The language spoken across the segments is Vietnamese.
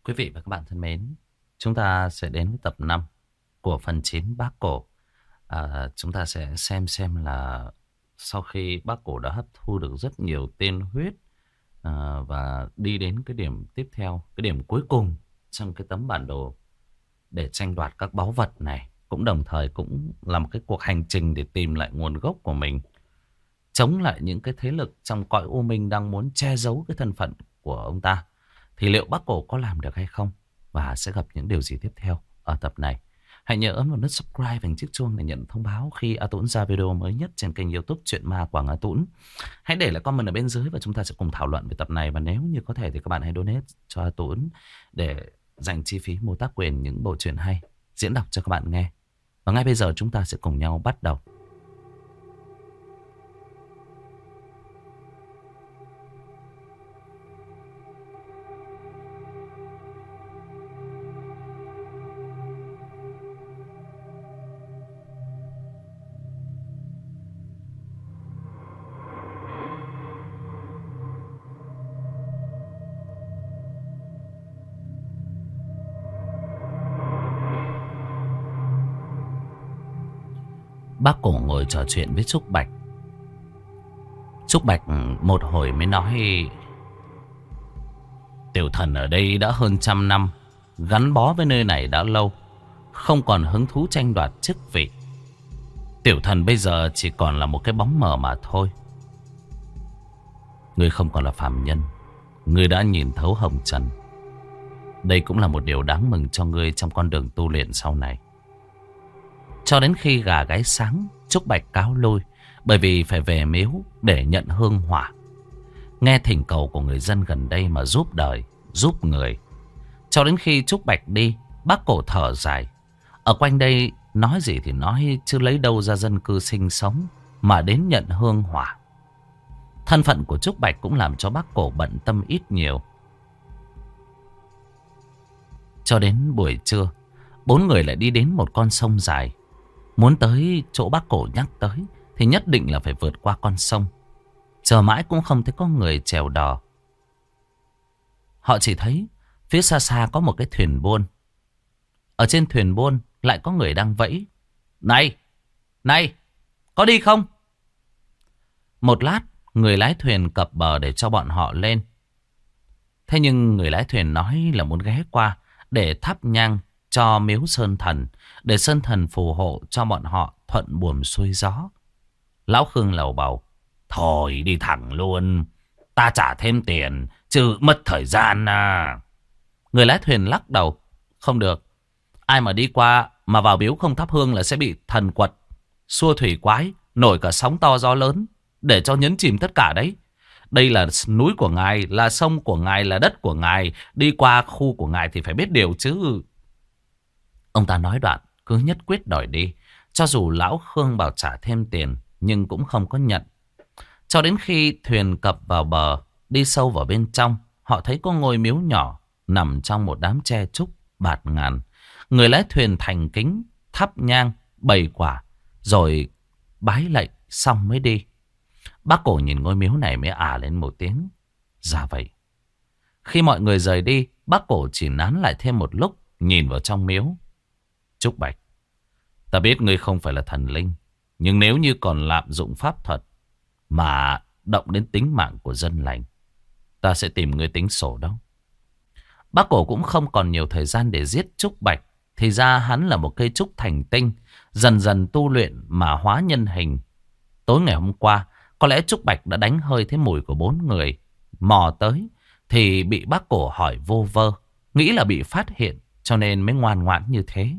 Quý vị và các bạn thân mến, chúng ta sẽ đến với tập 5 của phần 9 Bác Cổ. Chúng ta sẽ xem là sau khi Bác Cổ đã hấp thu được rất nhiều tên huyết và đi đến cái điểm tiếp theo, cái điểm cuối cùng trong cái tấm bản đồ để tranh đoạt các báu vật này, cũng đồng thời cũng là một cái cuộc hành trình để tìm lại nguồn gốc của mình, chống lại những cái thế lực trong cõi u minh đang muốn che giấu cái thân phận của ông ta. Thì liệu Bác Cổ có làm được hay không? Và sẽ gặp những điều gì tiếp theo ở tập này? Hãy nhớ ấn vào nút subscribe và chiếc chuông để nhận thông báo khi A Tũng ra video mới nhất trên kênh YouTube Chuyện Ma Quảng A Tũng. Hãy để lại comment ở bên dưới và chúng ta sẽ cùng thảo luận về tập này. Và nếu như có thể thì các bạn hãy donate cho A Tũng để dành chi phí mua tác quyền những bộ truyện hay diễn đọc cho các bạn nghe. Và ngay bây giờ chúng ta sẽ cùng nhau bắt đầu. Bác Cổ ngồi trò chuyện với Trúc Bạch. Trúc Bạch một hồi mới nói: Tiểu thần ở đây đã hơn 100 năm, gắn bó với nơi này đã lâu, không còn hứng thú tranh đoạt chức vị. Tiểu thần bây giờ chỉ còn là một cái bóng mờ mà thôi. Ngươi không còn là phàm nhân, ngươi đã nhìn thấu hồng trần. Đây cũng là một điều đáng mừng cho ngươi trong con đường tu luyện sau này. Cho đến khi gà gáy sáng, Trúc Bạch cáo lui, bởi vì phải về miếu để nhận hương hỏa, nghe thỉnh cầu của người dân gần đây mà giúp đời, giúp người. Cho đến khi Trúc Bạch đi, Bác Cổ thở dài. Ở quanh đây nói gì thì nói, chứ lấy đâu ra dân cư sinh sống mà đến nhận hương hỏa. Thân phận của Trúc Bạch cũng làm cho Bác Cổ bận tâm ít nhiều. Cho đến buổi trưa, bốn người lại đi đến một con sông dài. Muốn tới chỗ Bác Cổ nhắc tới thì nhất định là phải vượt qua con sông. Chờ mãi cũng không thấy có người chèo đò. Họ chỉ thấy phía xa xa có một cái thuyền buôn. Ở trên thuyền buôn lại có người đang vẫy: Này, này, có đi không? Một lát, người lái thuyền cập bờ để cho bọn họ lên. Thế nhưng người lái thuyền nói là muốn ghé qua để thắp nhang cho miếu Sơn Thần, để Sơn Thần phù hộ cho bọn họ thuận buồm xuôi gió. Lão Khương lầu bầu: Thôi đi thẳng luôn, ta trả thêm tiền chứ mất thời gian à. Người lái thuyền lắc đầu: Không được, ai mà đi qua mà vào miếu không thắp hương là sẽ bị thần quật, xua thủy quái, nổi cả sóng to gió lớn để cho nhấn chìm tất cả đấy. Đây là núi của ngài, là sông của ngài, là đất của ngài. Đi qua khu của ngài thì phải biết điều chứ. Ông ta nói đoạn cứ nhất quyết đòi đi. Cho dù lão Khương bảo trả thêm tiền nhưng cũng không có nhận. Cho đến khi thuyền cập vào bờ, đi sâu vào bên trong, họ thấy có ngôi miếu nhỏ nằm trong một đám tre trúc bạt ngàn. Người lái thuyền thành kính thắp nhang bày quả rồi bái lạy xong mới đi. Bác Cổ nhìn ngôi miếu này mới lên một tiếng: Dạ vậy. Khi mọi người rời đi, Bác Cổ chỉ nán lại thêm một lúc, nhìn vào trong miếu. Trúc Bạch, ta biết ngươi không phải là thần linh, nhưng nếu như còn lạm dụng pháp thuật mà động đến tính mạng của dân lành, ta sẽ tìm ngươi tính sổ đâu. Bác Cổ cũng không còn nhiều thời gian để giết Trúc Bạch. Thì ra hắn là một cây trúc thành tinh, dần dần tu luyện mà hóa nhân hình. Tối ngày hôm qua, có lẽ Trúc Bạch đã đánh hơi thấy mùi của bốn người mò tới, thì bị Bác Cổ hỏi vô vơ, nghĩ là bị phát hiện cho nên mới ngoan ngoãn như thế.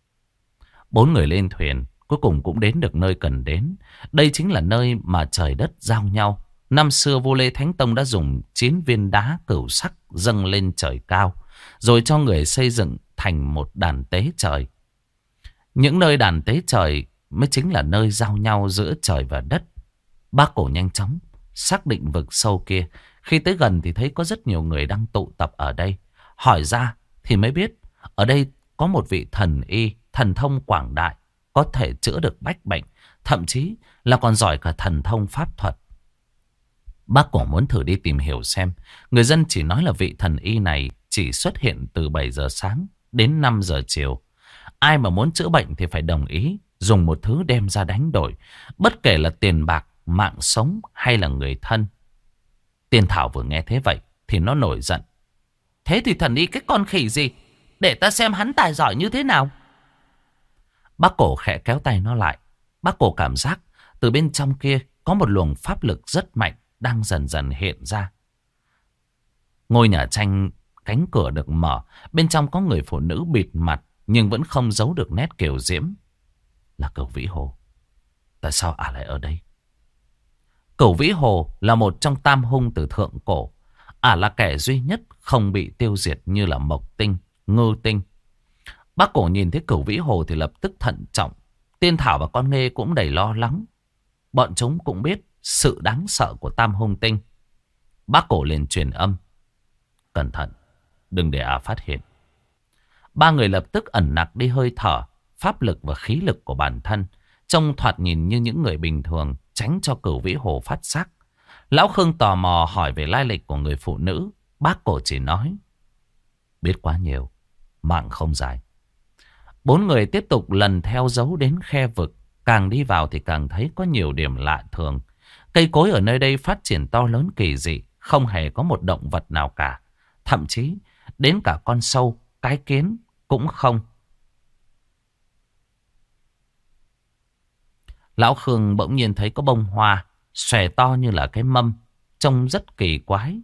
Bốn người lên thuyền, cuối cùng cũng đến được nơi cần đến. Đây chính là nơi mà trời đất giao nhau. Năm xưa vua Lê Thánh Tông đã dùng 9 viên đá cửu sắc dâng lên trời cao, rồi cho người xây dựng thành một đàn tế trời. Những nơi đàn tế trời mới chính là nơi giao nhau giữa trời và đất. Bác Cổ nhanh chóng xác định vực sâu kia. Khi tới gần thì thấy có rất nhiều người đang tụ tập ở đây. Hỏi ra thì mới biết ở đây có một vị thần y, thần thông quảng đại, có thể chữa được bách bệnh, thậm chí là còn giỏi cả thần thông pháp thuật. Bác Cổ muốn thử đi tìm hiểu xem. Người dân chỉ nói là vị thần y này chỉ xuất hiện từ 7 giờ sáng đến 5 giờ chiều. Ai mà muốn chữa bệnh thì phải đồng ý dùng một thứ đem ra đánh đổi, bất kể là tiền bạc, mạng sống hay là người thân. Tiên Thảo vừa nghe thế vậy thì nó nổi giận. Thế thì thần y cái con khỉ gì, để ta xem hắn tài giỏi như thế nào. Bác Cổ khẽ kéo tay nó lại. Bác Cổ cảm giác từ bên trong kia có một luồng pháp lực rất mạnh đang dần dần hiện ra. Ngôi nhà tranh cánh cửa được mở, bên trong có người phụ nữ bịt mặt nhưng vẫn không giấu được nét kiều diễm. Là Cửu Vĩ Hồ. Tại sao ả lại ở đây? Cửu Vĩ Hồ là một trong tam hung từ thượng cổ. Ả là kẻ duy nhất không bị tiêu diệt như là Mộc Tinh, Ngư Tinh. Bác Cổ nhìn thấy Cửu Vĩ Hồ thì lập tức thận trọng. Tiên Thảo và con Nghê cũng đầy lo lắng. Bọn chúng cũng biết sự đáng sợ của tam hung tinh. Bác Cổ liền truyền âm. Cẩn thận, đừng để ả phát hiện. Ba người lập tức ẩn nặc đi hơi thở, pháp lực và khí lực của bản thân, trông thoạt nhìn như những người bình thường, tránh cho Cửu Vĩ Hồ phát giác. Lão Khương tò mò hỏi về lai lịch của người phụ nữ. Bác Cổ chỉ nói, biết quá nhiều, mạng không dài. Bốn người tiếp tục lần theo dấu đến khe vực. Càng đi vào thì càng thấy có nhiều điểm lạ thường. Cây cối ở nơi đây phát triển to lớn kỳ dị, không hề có một động vật nào cả. Thậm chí đến cả con sâu, cái kiến cũng không. Lão Khương bỗng nhiên thấy có bông hoa xòe to như là cái mâm, trông rất kỳ quái.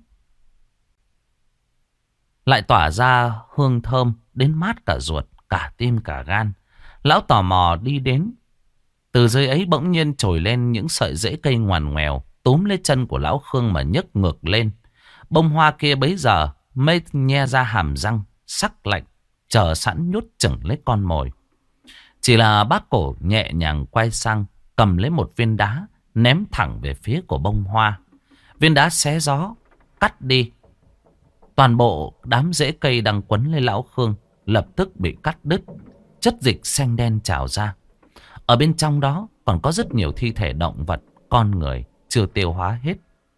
Lại tỏa ra hương thơm đến mát cả ruột, cả tim cả gan. Lão tò mò đi đến. Từ dưới ấy bỗng nhiên trồi lên những sợi rễ cây ngoằn ngoèo, túm lấy chân của Lão Khương mà nhấc ngược lên. Bông hoa kia bấy giờ mới nhe ra hàm răng sắc lạnh, chờ sẵn nhốt chừng lấy con mồi. Chỉ là bác Cổ nhẹ nhàng quay sang, cầm lấy một viên đá, ném thẳng về phía của bông hoa. Viên đá xé gió, cắt đi. Toàn bộ đám rễ cây đang quấn lấy Lão Khương lập tức bị cắt đứt. Chất dịch xanh đen trào ra. Ở bên trong đó còn có rất nhiều thi thể động vật, con người chưa tiêu hóa hết.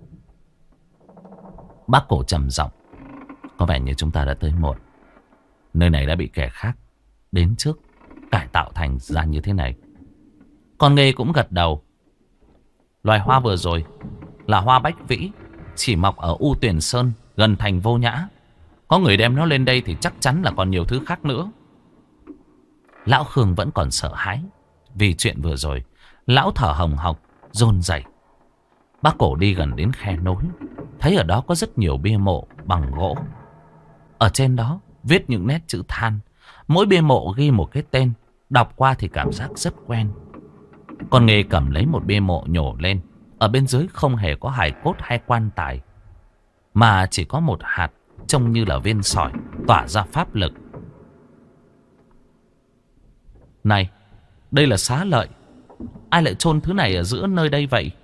Bác Cổ trầm giọng. Có vẻ như chúng ta đã tới muộn. Nơi này đã bị kẻ khác đến trước cải tạo thành ra như thế này. Con Nghê cũng gật đầu. Loài hoa vừa rồi là hoa bách vĩ, chỉ mọc ở U Tuyển Sơn gần thành Vô Nhã. Có người đem nó lên đây thì chắc chắn là còn nhiều thứ khác nữa. Lão Khương vẫn còn sợ hãi vì chuyện vừa rồi. Lão thở hồng hộc, run rẩy. Bác Cổ đi gần đến khe nối, thấy ở đó có rất nhiều bia mộ bằng gỗ. Ở trên đó viết những nét chữ than. Mỗi bia mộ ghi một cái tên, đọc qua thì cảm giác rất quen. Con Nghê cầm lấy một bia mộ nhổ lên. Ở bên dưới không hề có hài cốt hay quan tài, mà chỉ có một hạt trông như là viên sỏi tỏa ra pháp lực. Này, đây là xá lợi. Ai lại chôn thứ này ở giữa nơi đây vậy?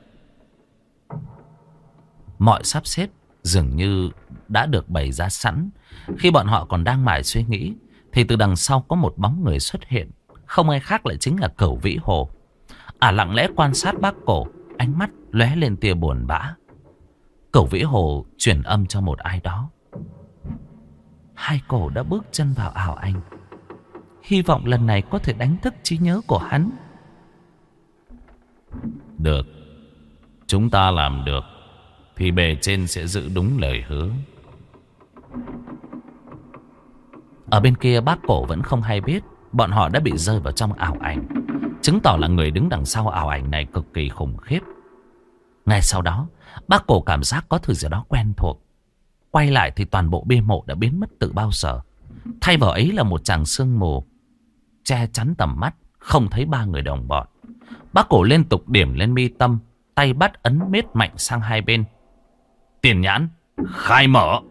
Mọi sắp xếp dường như đã được bày ra sẵn. Khi bọn họ còn đang mải suy nghĩ thì từ đằng sau có một bóng người xuất hiện. Không ai khác lại chính là Cửu Vĩ Hồ. Ả lặng lẽ quan sát bác Cổ, ánh mắt lóe lên tia buồn bã. Cửu Vĩ Hồ truyền âm cho một ai đó. Hai Cổ đã bước chân vào ảo ảnh. Hy vọng lần này có thể đánh thức trí nhớ của hắn. Được. Chúng ta làm được thì bề trên sẽ giữ đúng lời hứa. Ở bên kia bác Cổ vẫn không hay biết bọn họ đã bị rơi vào trong ảo ảnh, chứng tỏ là người đứng đằng sau ảo ảnh này cực kỳ khủng khiếp. Ngay sau đó bác Cổ cảm giác có thứ gì đó quen thuộc. Quay lại thì toàn bộ bia mộ đã biến mất từ bao giờ. Thay vào ấy là một tràng sương mù che chắn tầm mắt, không thấy ba người đồng bọn. Bác Cổ liên tục điểm lên mi tâm, tay bắt ấn miết mạnh sang hai bên. Tiền nhãn khai mở.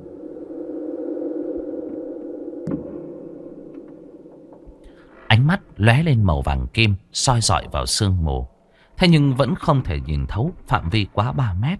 Ánh mắt lóe lên màu vàng kim, soi rọi vào sương mù. Thế nhưng vẫn không thể nhìn thấu phạm vi quá 3 mét.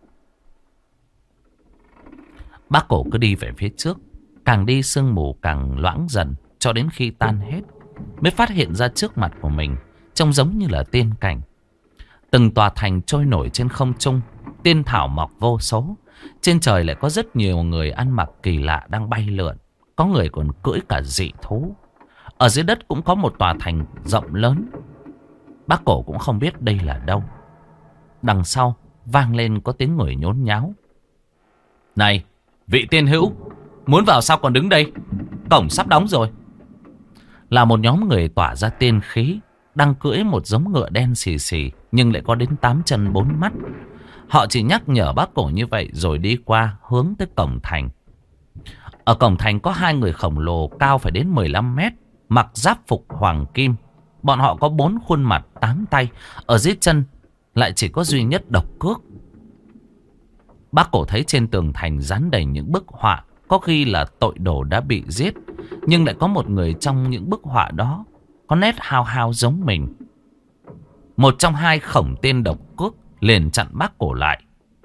Bác Cổ cứ đi về phía trước. Càng đi sương mù càng loãng dần, cho đến khi tan hết mới phát hiện ra trước mặt của mình trông giống như là tiên cảnh. Từng tòa thành trôi nổi trên không trung, tiên thảo mọc vô số. Trên trời lại có rất nhiều người ăn mặc kỳ lạ đang bay lượn. Có người còn cưỡi cả dị thú. Ở dưới đất cũng có một tòa thành rộng lớn. Bác Cổ cũng không biết đây là đâu. Đằng sau vang lên có tiếng người nhốn nháo. Này, vị tiên hữu, muốn vào sao còn đứng đây? Cổng sắp đóng rồi. Là một nhóm người tỏa ra tiên khí, đang cưỡi một giống ngựa đen xì xì, nhưng lại có đến 8 chân 4 mắt. Họ chỉ nhắc nhở bác Cổ như vậy rồi đi qua hướng tới cổng thành. Ở cổng thành có 2 người khổng lồ cao phải đến 15 mét, mặc giáp phục hoàng kim. Bọn họ có 4 khuôn mặt 8 tay, ở dưới chân lại chỉ có duy nhất độc cước. Bác Cổ thấy trên tường thành dán đầy những bức họa, có khi là tội đồ đã bị giết, nhưng lại có một người trong những bức họa đó có nét hao hao giống mình. Một trong 2 khổng tên độc cước liền chặn bác Cổ lại.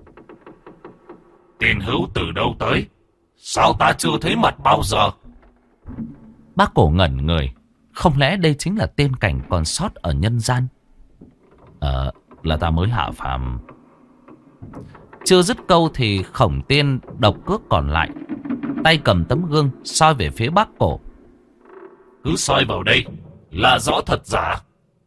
Tiên hữu từ đâu tới? Sao ta chưa thấy mặt bao giờ? Bác Cổ ngẩn người. Không lẽ đây chính là tiên cảnh còn sót ở nhân gian? Là ta mới hạ phàm. Chưa dứt câu thì khổng tiên độc cước còn lại tay cầm tấm gương soi về phía bác Cổ. Cứ soi vào đây là rõ thật giả.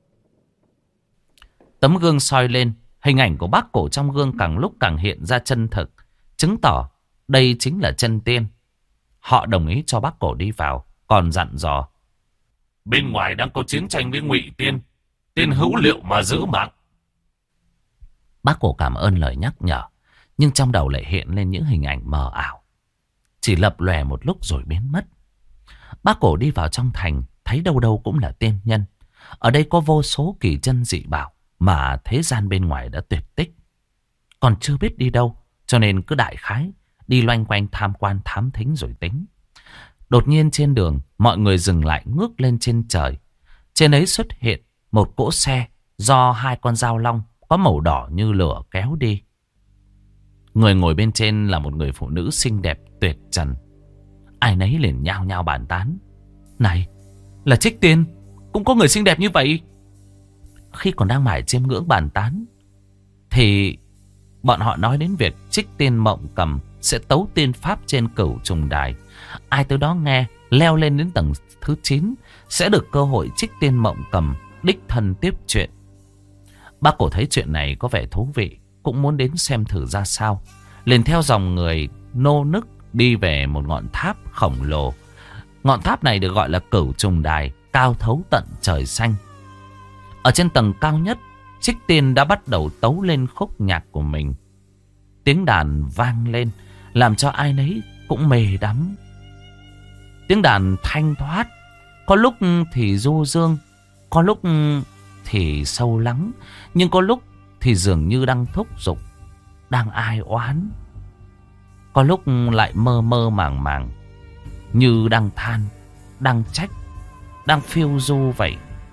Tấm gương soi lên, hình ảnh của bác Cổ trong gương càng lúc càng hiện ra chân thực, chứng tỏ đây chính là chân tiên. Họ đồng ý cho bác Cổ đi vào, còn dặn dò. Bên ngoài đang có chiến tranh với Ngụy Tiên, tiên hữu liệu mà giữ mạng. Bác Cổ cảm ơn lời nhắc nhở, nhưng trong đầu lại hiện lên những hình ảnh mờ ảo, chỉ lập lòe một lúc rồi biến mất. Bác Cổ đi vào trong thành, thấy đâu đâu cũng là tiên nhân. Ở đây có vô số kỳ chân dị bảo mà thế gian bên ngoài đã tuyệt tích. Còn chưa biết đi đâu, cho nên cứ đại khái đi loanh quanh tham quan thám thính rồi tính. Đột nhiên trên đường, mọi người dừng lại ngước lên trên trời. Trên ấy xuất hiện một cỗ xe do 2 con dao long có màu đỏ như lửa kéo đi. Người ngồi bên trên là một người phụ nữ xinh đẹp tuyệt trần. Ai nấy liền nhao nhao bàn tán. Này, là Trích Tiên, cũng có người xinh đẹp như vậy. Khi còn đang mải chiêm ngưỡng bàn tán thì bọn họ nói đến việc Trích Tiên Mộng Cầm sẽ tấu tiên pháp trên Cửu Trùng Đài. Ai tới đó nghe, leo lên đến tầng thứ 9 sẽ được cơ hội Trích Tiên Mộng Cầm đích thân tiếp chuyện. Bác Cổ thấy chuyện này có vẻ thú vị, cũng muốn đến xem thử ra sao. Liền theo dòng người nô nức đi về một ngọn tháp khổng lồ. Ngọn tháp này được gọi là Cửu Trùng Đài, cao thấu tận trời xanh. Ở trên tầng cao nhất, Trích Tiên đã bắt đầu tấu lên khúc nhạc của mình. Tiếng đàn vang lên, làm cho ai nấy cũng mê đắm. Tiếng đàn thanh thoát, có lúc thì du dương, có lúc thì sâu lắng, nhưng có lúc thì dường như đang thúc giục, đang ai oán. Có lúc lại mơ mơ màng màng, như đang than, đang trách, đang phiêu du vậy.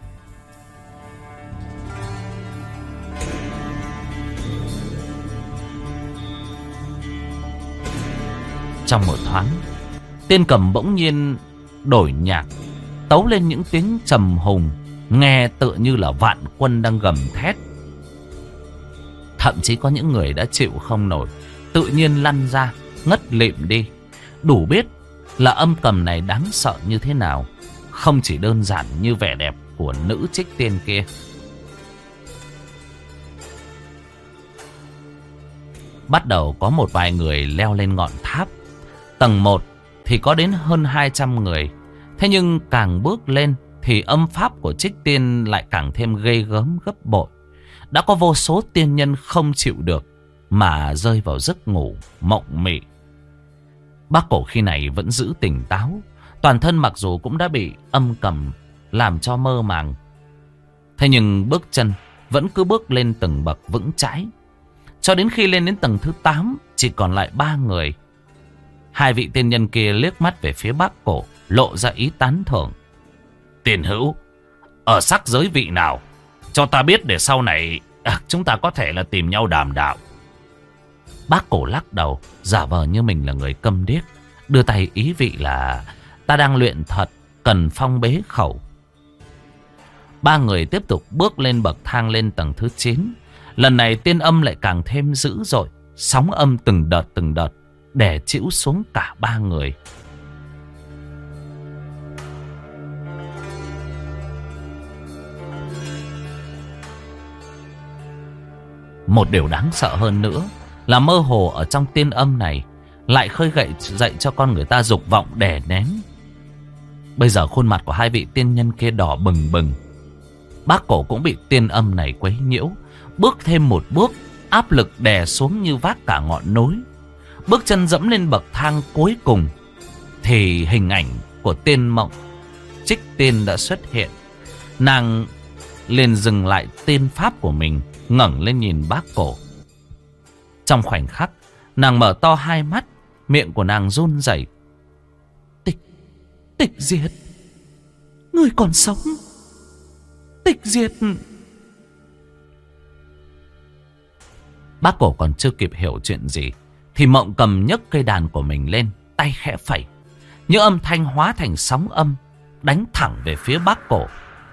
Trong một thoáng, Tiên Cầm bỗng nhiên đổi nhạc, tấu lên những tiếng trầm hùng, nghe tựa như là vạn quân đang gầm thét. Thậm chí có những người đã chịu không nổi, tự nhiên lăn ra, ngất lịm đi. Đủ biết là âm cầm này đáng sợ như thế nào, không chỉ đơn giản như vẻ đẹp của nữ Trích Tiên kia. Bắt đầu có một vài người leo lên ngọn tháp. Tầng 1 thì có đến hơn 200 người. Thế nhưng càng bước lên thì âm pháp của Trích Tiên lại càng thêm ghê gớm gấp bội. Đã có vô số tiên nhân không chịu được mà rơi vào giấc ngủ mộng mị. Bác Cổ khi này vẫn giữ tỉnh táo. Toàn thân mặc dù cũng đã bị âm cầm làm cho mơ màng, thế nhưng bước chân vẫn cứ bước lên từng bậc vững chãi. Cho đến khi lên đến tầng thứ 8, chỉ còn lại 3 người. 2 vị tiên nhân kia liếc mắt về phía bác Cổ, lộ ra ý tán thưởng. Tiền hữu, ở sắc giới vị nào, cho ta biết để sau này chúng ta có thể là tìm nhau đàm đạo. Bác Cổ lắc đầu, giả vờ như mình là người câm điếc, đưa tay ý vị là ta đang luyện thuật, cần phong bế khẩu. 3 người tiếp tục bước lên bậc thang lên tầng thứ 9. Lần này tiên âm lại càng thêm dữ dội, Sóng âm từng đợt đè trĩu xuống cả ba người. Một điều đáng sợ hơn nữa là mơ hồ ở trong tiên âm này lại khơi dậy cho con người ta dục vọng đè nén. Bây giờ khuôn mặt của hai vị tiên nhân kia đỏ bừng bừng. Bác Cổ cũng bị tiên âm này quấy nhiễu. Bước thêm một bước, áp lực đè xuống như vác cả ngọn núi. Bước chân dẫm lên bậc thang cuối cùng thì hình ảnh của tiên Mộng Trích Tiên đã xuất hiện. Nàng liền dừng lại tiên pháp của mình, ngẩng lên nhìn Bác Cổ. Trong khoảnh khắc, nàng mở to hai mắt, miệng của nàng run rẩy. Tịch Diệt, người còn sống. Tịch Diệt. Bác Cổ còn chưa kịp hiểu chuyện gì thì Mộng Cầm nhấc cây đàn của mình lên, tay khẽ phẩy, những âm thanh hóa thành sóng âm đánh thẳng về phía Bác Cổ.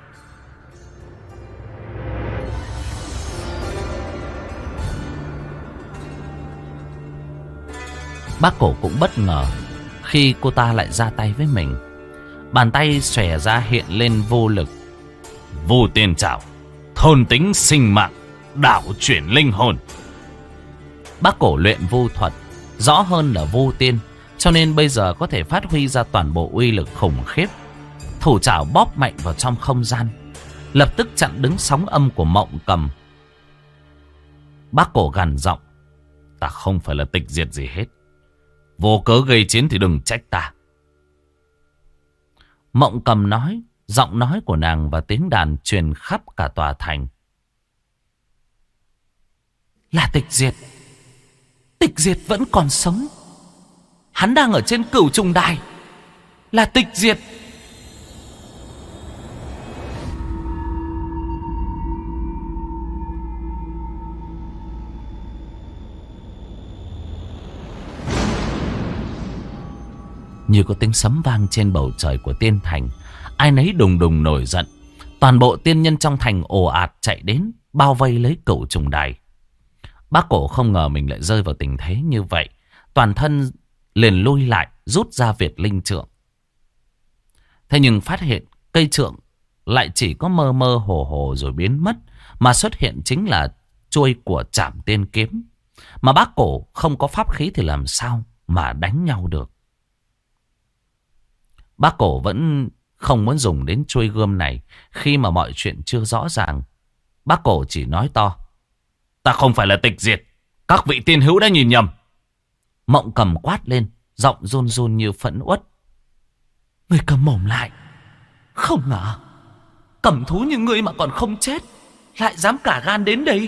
Bác Cổ cũng bất ngờ khi cô ta lại ra tay với mình. Bàn tay xòe ra hiện lên vô lực. Vu Tiên Trảo, thôn tính sinh mạng, đảo chuyển linh hồn. Bác Cổ luyện vu thuật rõ hơn là vu tiên, cho nên bây giờ có thể phát huy ra toàn bộ uy lực khủng khiếp. Thủ trảo bóp mạnh vào trong không gian, lập tức chặn đứng sóng âm của Mộng Cầm. Bác Cổ gằn giọng: ta không phải là tịch diệt gì hết. Vô cớ gây chiến thì đừng trách ta. Mộng Cầm nói, giọng nói của nàng và tiếng đàn truyền khắp cả tòa thành. Là Tịch Diệt. Tịch Diệt vẫn còn sống. Hắn đang ở trên Cửu Trùng Đài. Là Tịch Diệt. Như có tiếng sấm vang trên bầu trời của tiên thành. Ai nấy đùng đùng nổi giận. Toàn bộ tiên nhân trong thành ồ ạt chạy đến, bao vây lấy Cửu Trùng Đài. Bác Cổ không ngờ mình lại rơi vào tình thế như vậy. Toàn thân liền lui lại, rút ra Việt Linh Trượng. Thế nhưng phát hiện cây trượng lại chỉ có mơ mơ hồ hồ rồi biến mất, mà xuất hiện chính là chuôi của Trảm Tiên Kiếm. Mà Bác Cổ không có pháp khí thì làm sao mà đánh nhau được. Bác Cổ vẫn không muốn dùng đến chuôi gươm này khi mà mọi chuyện chưa rõ ràng. Bác Cổ chỉ nói to: ta không phải là Tịch Diệt. Các vị tiên hữu đã nhìn nhầm. Mộng Cầm quát lên, giọng run run như phẫn uất: người cầm mồm lại. Không ngờ cầm thú như ngươi mà còn không chết, lại dám cả gan đến đây.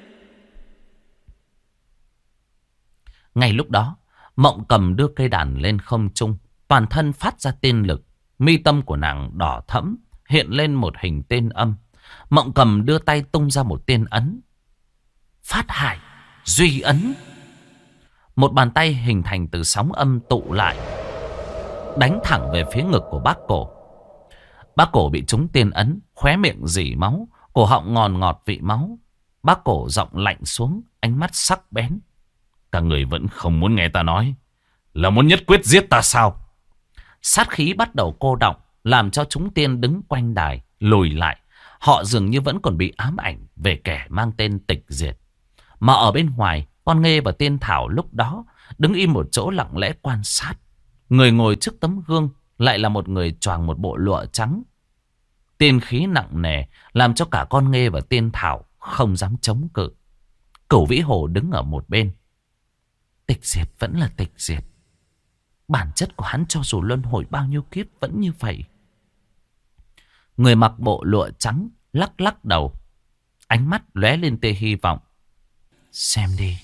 Ngay lúc đó, Mộng Cầm đưa cây đàn lên không trung, toàn thân phát ra tiên lực. Mi tâm của nàng đỏ thẫm, hiện lên một hình tên âm. Mộng Cầm đưa tay tung ra một tiên ấn: Phát Hải Duy Ấn. Một bàn tay hình thành từ sóng âm tụ lại, đánh thẳng về phía ngực của Bác Cổ. Bác Cổ bị trúng tiên ấn, khóe miệng rỉ máu, cổ họng ngòn ngọt vị máu. Bác Cổ giọng lạnh xuống, ánh mắt sắc bén: các người vẫn không muốn nghe ta nói, là muốn nhất quyết giết ta sao? Sát khí bắt đầu cô đọng, làm cho chúng tiên đứng quanh đài lùi lại. Họ dường như vẫn còn bị ám ảnh về kẻ mang tên Tịch Diệt. Mà ở bên ngoài, con Nghê và Tiên Thảo lúc đó đứng im một chỗ lặng lẽ quan sát. Người ngồi trước tấm gương lại là một người choàng một bộ lụa trắng. Tiên khí nặng nề làm cho cả con Nghê và Tiên Thảo không dám chống cự. Cửu Vĩ Hồ đứng ở một bên. Tịch Diệt vẫn là Tịch Diệt. Bản chất của hắn cho dù luân hồi bao nhiêu kiếp vẫn như vậy. Người mặc bộ lụa trắng lắc lắc đầu, ánh mắt lóe lên tia hy vọng: xem đi.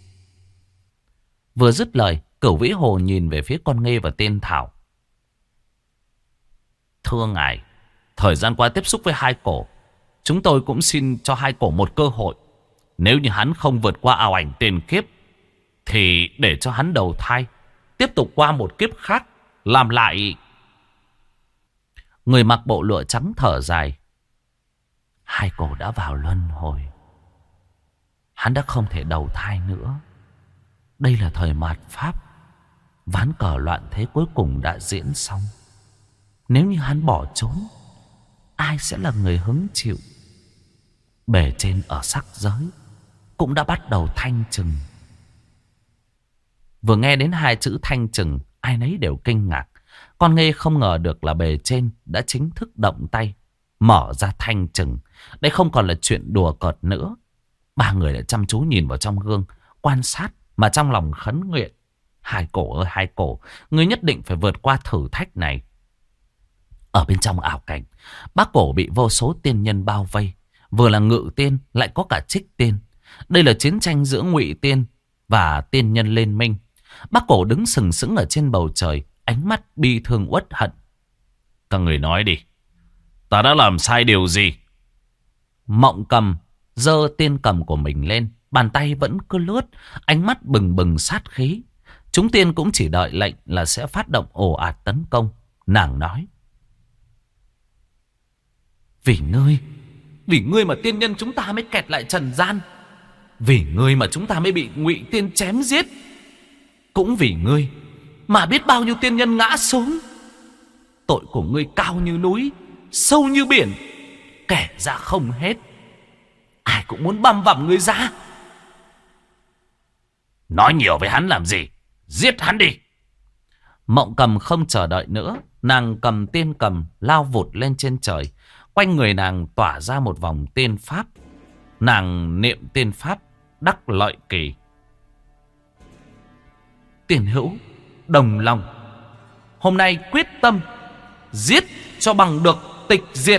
Vừa dứt lời, Cửu Vĩ Hồ nhìn về phía con Nghê và Tiên Thảo: thưa ngài, thời gian qua tiếp xúc với hai cổ, chúng tôi cũng xin cho hai cổ một cơ hội. Nếu như hắn không vượt qua ảo ảnh tiền kiếp, thì để cho hắn đầu thai, tiếp tục qua một kiếp khác, làm lại. Người mặc bộ lụa trắng thở dài: hai cổ đã vào luân hồi, hắn đã không thể đầu thai nữa. Đây là thời mạt Pháp. Ván cờ loạn thế cuối cùng đã diễn xong. Nếu như hắn bỏ trốn, ai sẽ là người hứng chịu? Bề trên ở sắc giới cũng đã bắt đầu thanh trừng. Vừa nghe đến hai chữ thanh trừng, ai nấy đều kinh ngạc. Con Nghê không ngờ được là bề trên đã chính thức động tay mở ra thanh trừng. Đây không còn là chuyện đùa cợt nữa. Ba người đã chăm chú nhìn vào trong gương, quan sát mà trong lòng khấn nguyện. Hai cổ ơi hai cổ, ngươi nhất định phải vượt qua thử thách này. Ở bên trong ảo cảnh, Bác Cổ bị vô số tiên nhân bao vây. Vừa là ngự tiên, lại có cả trích tiên. Đây là chiến tranh giữa ngụy tiên và tiên nhân liên minh. Bác Cổ đứng sừng sững ở trên bầu trời, ánh mắt bi thương uất hận. Các người nói đi, ta đã làm sai điều gì? Mộng Cầm giơ tiên cầm của mình lên, bàn tay vẫn cứ lướt, ánh mắt bừng bừng sát khí. Chúng tiên cũng chỉ đợi lệnh là sẽ phát động ồ ạt tấn công. Nàng nói: Vì ngươi mà tiên nhân chúng ta mới kẹt lại trần gian. Vì ngươi mà chúng ta mới bị ngụy tiên chém giết. Cũng vì ngươi mà biết bao nhiêu tiên nhân ngã xuống. Tội của ngươi cao như núi, sâu như biển, kể ra không hết. Ai cũng muốn băm vằm ngươi ra. Nói nhiều với hắn làm gì? Giết hắn đi. Mộng Cầm không chờ đợi nữa, nàng cầm tiên cầm lao vụt lên trên trời. Quanh người nàng tỏa ra một vòng tiên pháp. Nàng niệm tiên pháp đắc lợi kỳ. Tiền hữu đồng lòng, hôm nay quyết tâm giết cho bằng được tịch diệt.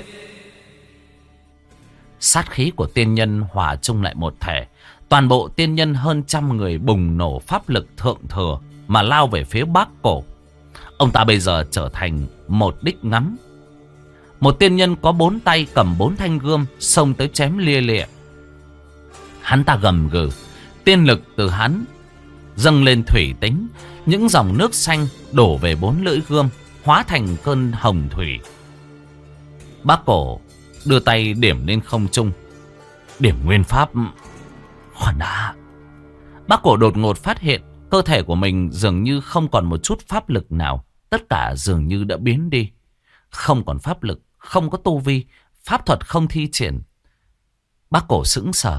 Sát khí của tiên nhân hòa chung lại một thể. Toàn bộ tiên nhân hơn 100 người bùng nổ pháp lực thượng thừa mà lao về phía Bác Cổ. Ông ta bây giờ trở thành một đích ngắm. Một tiên nhân có 4 tay cầm 4 thanh gươm xông tới chém lia lịa. Hắn ta gầm gừ, tiên lực từ hắn dâng lên thủy tính. Những dòng nước xanh đổ về 4 lưỡi gươm, hóa thành cơn hồng thủy. Bác Cổ đưa tay điểm lên không trung. Điểm nguyên pháp. Khoan đã. Bác Cổ đột ngột phát hiện cơ thể của mình dường như không còn một chút pháp lực nào. Tất cả dường như đã biến đi. Không còn pháp lực, không có tu vi, pháp thuật không thi triển. Bác Cổ sững sờ.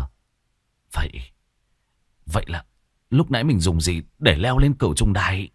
Vậy là lúc nãy mình dùng gì để leo lên Cửu Trùng Đài?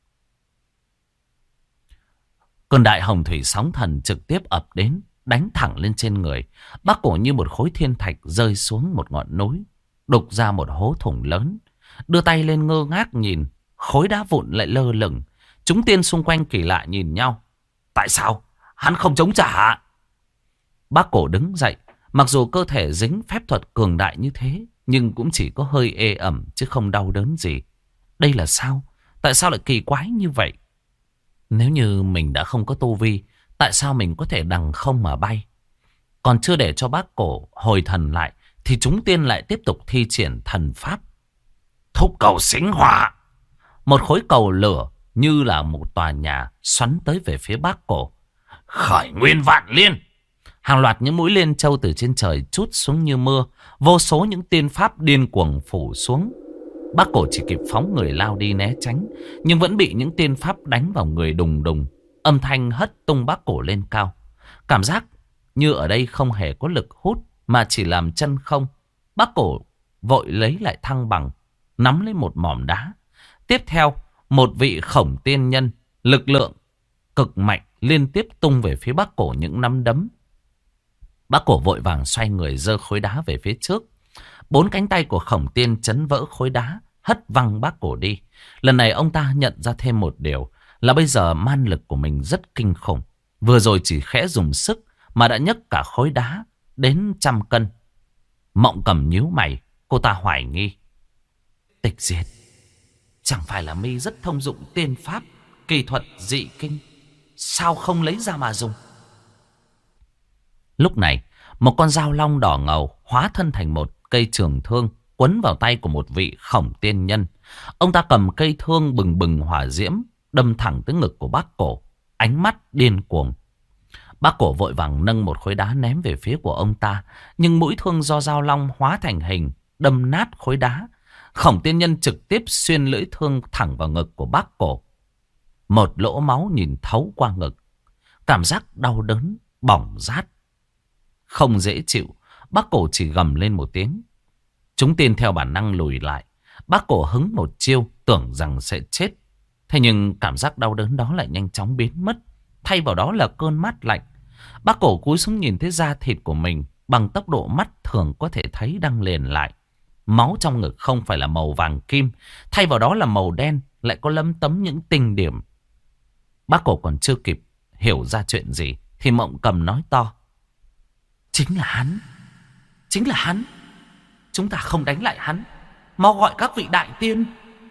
Cơn đại hồng thủy sóng thần trực tiếp ập đến, đánh thẳng lên trên người. Bác Cổ như một khối thiên thạch rơi xuống một ngọn núi, đục ra một hố thủng lớn. Đưa tay lên ngơ ngác nhìn, khối đá vụn lại lơ lửng. Chúng tiên xung quanh kỳ lạ nhìn nhau. Tại sao hắn không chống trả? Bác Cổ đứng dậy. Mặc dù cơ thể dính phép thuật cường đại như thế, nhưng cũng chỉ có hơi ê ẩm chứ không đau đớn gì. Đây là sao? Tại sao lại kỳ quái như vậy? Nếu như mình đã không có tu vi, tại sao mình có thể đằng không mà bay? Còn chưa để cho Bác Cổ hồi thần lại, thì chúng tiên lại tiếp tục thi triển thần pháp. Thúc cầu xính hỏa. Một khối cầu lửa như là một tòa nhà xoắn tới về phía Bác Cổ. Khởi nguyên vạn liên. Hàng loạt những mũi liên châu từ trên trời trút xuống như mưa. Vô số những tiên pháp điên cuồng phủ xuống. Bác Cổ chỉ kịp phóng người lao đi né tránh, nhưng vẫn bị những tiên pháp đánh vào người đùng đùng. Âm thanh hất tung Bác Cổ lên cao. Cảm giác như ở đây không hề có lực hút, mà chỉ làm chân không. Bác Cổ vội lấy lại thăng bằng, nắm lấy một mỏm đá. Tiếp theo, một vị khổng tiên nhân, lực lượng cực mạnh liên tiếp tung về phía Bác Cổ những nắm đấm. Bác Cổ vội vàng xoay người giơ khối đá về phía trước. 4 cánh tay của khổng tiên chấn vỡ khối đá, hất văng Bác Cổ đi. Lần này ông ta nhận ra thêm một điều là bây giờ man lực của mình rất kinh khủng. Vừa rồi chỉ khẽ dùng sức mà đã nhấc cả khối đá đến 100 cân. Mộng Cầm nhíu mày, cô ta hoài nghi. Tịch diệt, chẳng phải là mi rất thông dụng tiên pháp, kỳ thuật dị kinh, sao không lấy ra mà dùng? Lúc này, một con dao long đỏ ngầu hóa thân thành một cây trường thương quấn vào tay của một vị khổng tiên nhân. Ông ta cầm cây thương bừng bừng hỏa diễm, đâm thẳng tới ngực của Bác Cổ, ánh mắt điên cuồng. Bác Cổ vội vàng nâng một khối đá ném về phía của ông ta, nhưng mũi thương do dao long hóa thành hình đâm nát khối đá. Khổng tiên nhân trực tiếp xuyên lưỡi thương thẳng vào ngực của bác cổ. Một lỗ máu nhìn thấu qua ngực. Cảm giác đau đớn, bỏng rát. Không dễ chịu, bác cổ chỉ gầm lên một tiếng. Chúng tiên theo bản năng lùi lại. Bác cổ hứng một chiêu, tưởng rằng sẽ chết. Thế nhưng cảm giác đau đớn đó lại nhanh chóng biến mất. Thay vào đó là cơn mát lạnh. Bác cổ cúi xuống nhìn thấy da thịt của mình bằng tốc độ mắt thường có thể thấy đang liền lại. Máu trong ngực không phải là màu vàng kim, thay vào đó là màu đen, lại có lấm tấm những tinh điểm. Bác cổ còn chưa kịp hiểu ra chuyện gì thì Mộng Cầm nói to. Chính là hắn. Chính là hắn. Chúng ta không đánh lại hắn. Mau gọi các vị đại tiên.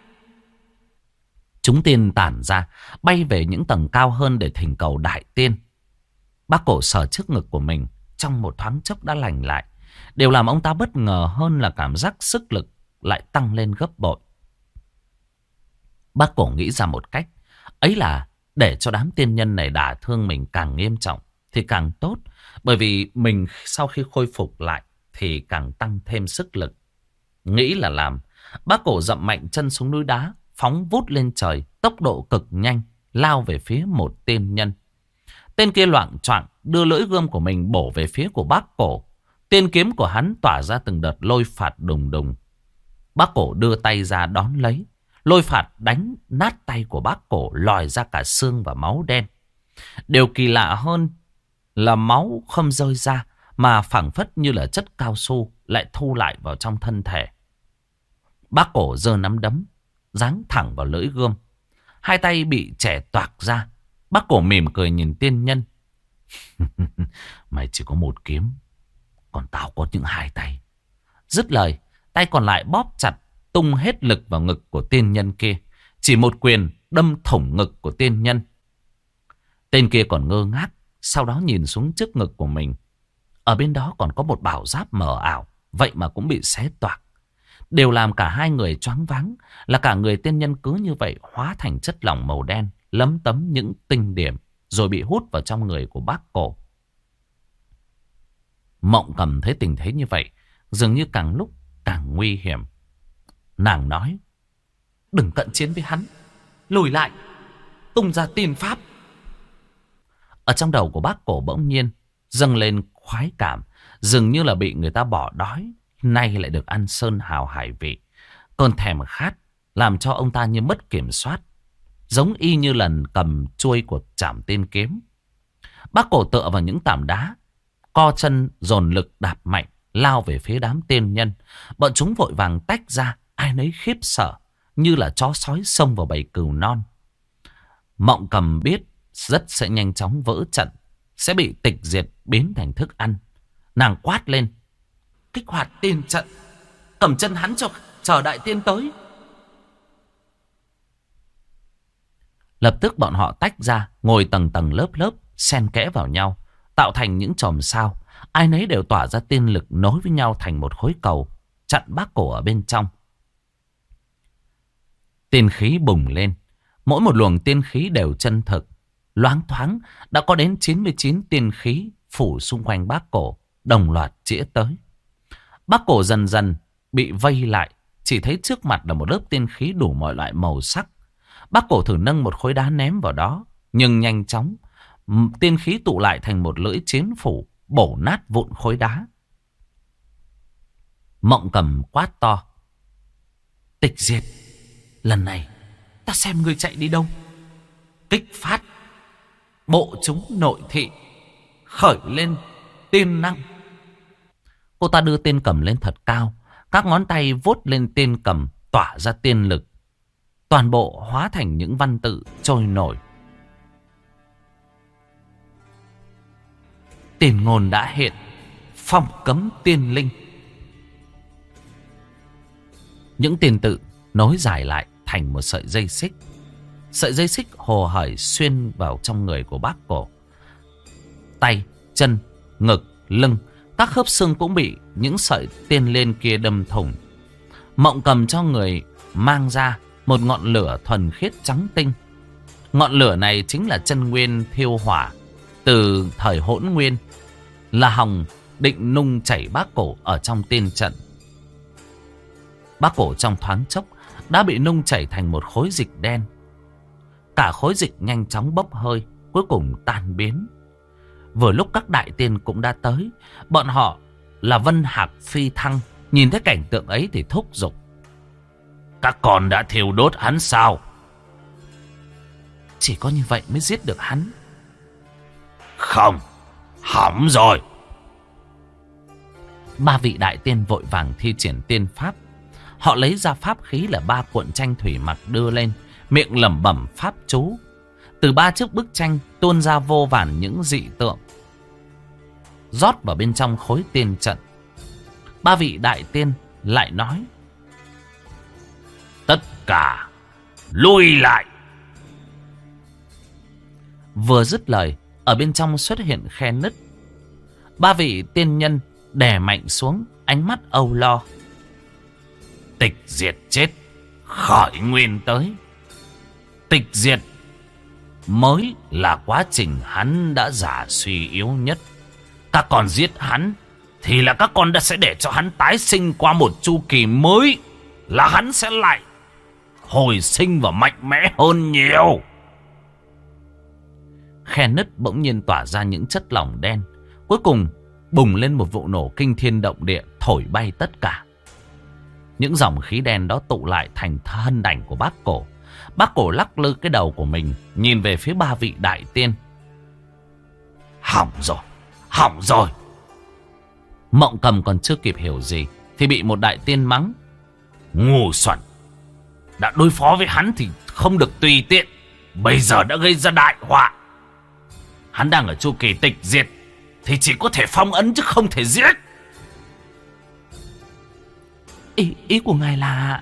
Chúng tiên tản ra, bay về những tầng cao hơn để thỉnh cầu đại tiên. Bác cổ sờ trước ngực của mình, trong một thoáng chốc đã lành lại. Điều làm ông ta bất ngờ hơn là cảm giác sức lực lại tăng lên gấp bội. Bác cổ nghĩ ra một cách, ấy là để cho đám tiên nhân này đả thương mình càng nghiêm trọng thì càng tốt. Bởi vì mình sau khi khôi phục lại thì càng tăng thêm sức lực. Nghĩ là làm, bác cổ dậm mạnh chân xuống núi đá, phóng vút lên trời, tốc độ cực nhanh, lao về phía một tiên nhân. Tên kia loạng choạng đưa lưỡi gươm của mình bổ về phía của bác cổ. Tiên kiếm của hắn tỏa ra từng đợt lôi phạt đùng đùng. Bác cổ đưa tay ra đón lấy. Lôi phạt đánh nát tay của bác cổ, lòi ra cả xương và máu đen. Điều kỳ lạ hơn là máu không rơi ra, mà phảng phất như là chất cao su lại thu lại vào trong thân thể. Bác cổ giơ nắm đấm, giáng thẳng vào lưỡi gươm. Hai tay bị chẻ toạc ra. Bác cổ mỉm cười nhìn tiên nhân. Mày chỉ có một kiếm, còn tao có những hai tay. Dứt lời, tay còn lại bóp chặt, tung hết lực vào ngực của tiên nhân kia. Chỉ một quyền đâm thủng ngực của tiên nhân. Tên kia còn ngơ ngác, sau đó nhìn xuống trước ngực của mình. Ở bên đó còn có một bảo giáp mờ ảo, vậy mà cũng bị xé toạc. Điều làm cả hai người choáng váng là cả người tiên nhân cứ như vậy hóa thành chất lỏng màu đen, lấm tấm những tinh điểm, rồi bị hút vào trong người của bác cổ. Mộng Cầm thấy tình thế như vậy, dường như càng lúc càng nguy hiểm. Nàng nói, đừng cận chiến với hắn, lùi lại, tung ra tiên pháp. Ở trong đầu của bác cổ bỗng nhiên dâng lên khoái cảm, dường như là bị người ta bỏ đói, nay lại được ăn sơn hào hải vị. Cơn thèm khát làm cho ông ta như mất kiểm soát, giống y như lần cầm chuôi của trảm tiên kiếm. Bác cổ tựa vào những tảng đá, co chân dồn lực đạp mạnh, lao về phía đám tiên nhân. Bọn chúng vội vàng tách ra, ai nấy khiếp sợ, như là chó sói xông vào bầy cừu non. Mộng Cầm biết rất sẽ nhanh chóng vỡ trận, sẽ bị tịch diệt biến thành thức ăn. Nàng quát lên, kích hoạt tiên trận, cầm chân hắn cho chờ đại tiên tới. Lập tức bọn họ tách ra, ngồi tầng tầng lớp lớp, xen kẽ vào nhau, tạo thành những chòm sao. Ai nấy đều tỏa ra tiên lực nối với nhau thành một khối cầu, chặn bác cổ ở bên trong. Tiên khí bùng lên, mỗi một luồng tiên khí đều chân thực. Loáng thoáng đã có đến 99 tiên khí phủ xung quanh bác cổ, đồng loạt chĩa tới. Bác cổ dần dần bị vây lại, chỉ thấy trước mặt là một lớp tiên khí đủ mọi loại màu sắc. Bác cổ thử nâng một khối đá ném vào đó, nhưng nhanh chóng tiên khí tụ lại thành một lưỡi chiến phủ, bổ nát vụn khối đá. Mộng Cầm quát to, tịch diệt, lần này ta xem ngươi chạy đi đâu. Kích phát bộ chúng nội thị, khởi lên tiên năng. Cô ta đưa tiên cầm lên thật cao, các ngón tay vuốt lên tiên cầm, tỏa ra tiên lực. Toàn bộ hóa thành những văn tự trôi nổi. Tiền ngôn đã hiện, phong cấm tiên linh. Những tiền tự nối dài lại thành một sợi dây xích. Sợi dây xích hồ hởi xuyên vào trong người của bác cổ. Tay, chân, ngực, lưng, các khớp xương cũng bị những sợi tiên lên kia đâm thủng. Mộng Cầm cho người mang ra một ngọn lửa thuần khiết trắng tinh. Ngọn lửa này chính là chân nguyên thiêu hỏa từ thời Hỗn Nguyên, là hòng định nung chảy bác cổ ở trong tiên trận. Bác cổ trong thoáng chốc đã bị nung chảy thành một khối dịch đen. Cả khối dịch nhanh chóng bốc hơi, cuối cùng tan biến. Vừa lúc các đại tiên cũng đã tới. Bọn họ là Vân Hạc, Phi Thăng, nhìn thấy cảnh tượng ấy thì thúc giục. Các con đã thiêu đốt hắn sao? Chỉ có như vậy mới giết được hắn. Không, hỏng rồi. Ba vị đại tiên vội vàng thi triển tiên pháp. Họ lấy ra pháp khí là 3 cuộn tranh thủy mặc đưa lên, miệng lẩm bẩm pháp chú. Từ 3 chiếc bức tranh tuôn ra vô vàn những dị tượng, rót vào bên trong khối tiên trận. Ba vị đại tiên lại nói: tất cả lui lại. Vừa dứt lời, ở bên trong xuất hiện khe nứt. Ba vị tiên nhân đè mạnh xuống, ánh mắt âu lo. Tịch diệt chết, khởi nguyên tới. Tịch diệt mới là quá trình hắn đã già suy yếu nhất. Các con giết hắn thì là các con đã sẽ để cho hắn tái sinh qua một chu kỳ mới, là hắn sẽ lại hồi sinh và mạnh mẽ hơn nhiều. Khe nứt bỗng nhiên tỏa ra những chất lỏng đen, cuối cùng bùng lên một vụ nổ kinh thiên động địa, thổi bay tất cả. Những dòng khí đen đó tụ lại thành thân ảnh của bác cổ. Bác cổ lắc lư cái đầu của mình, nhìn về phía ba vị đại tiên. Hỏng rồi, hỏng rồi. Mộng Cầm còn chưa kịp hiểu gì thì bị một đại tiên mắng: ngu xuẩn, đã đối phó với hắn thì không được tùy tiện, bây giờ đã gây ra đại họa. Hắn đang ở chu kỳ tịch diệt thì chỉ có thể phong ấn chứ không thể giết. Ý của ngài là...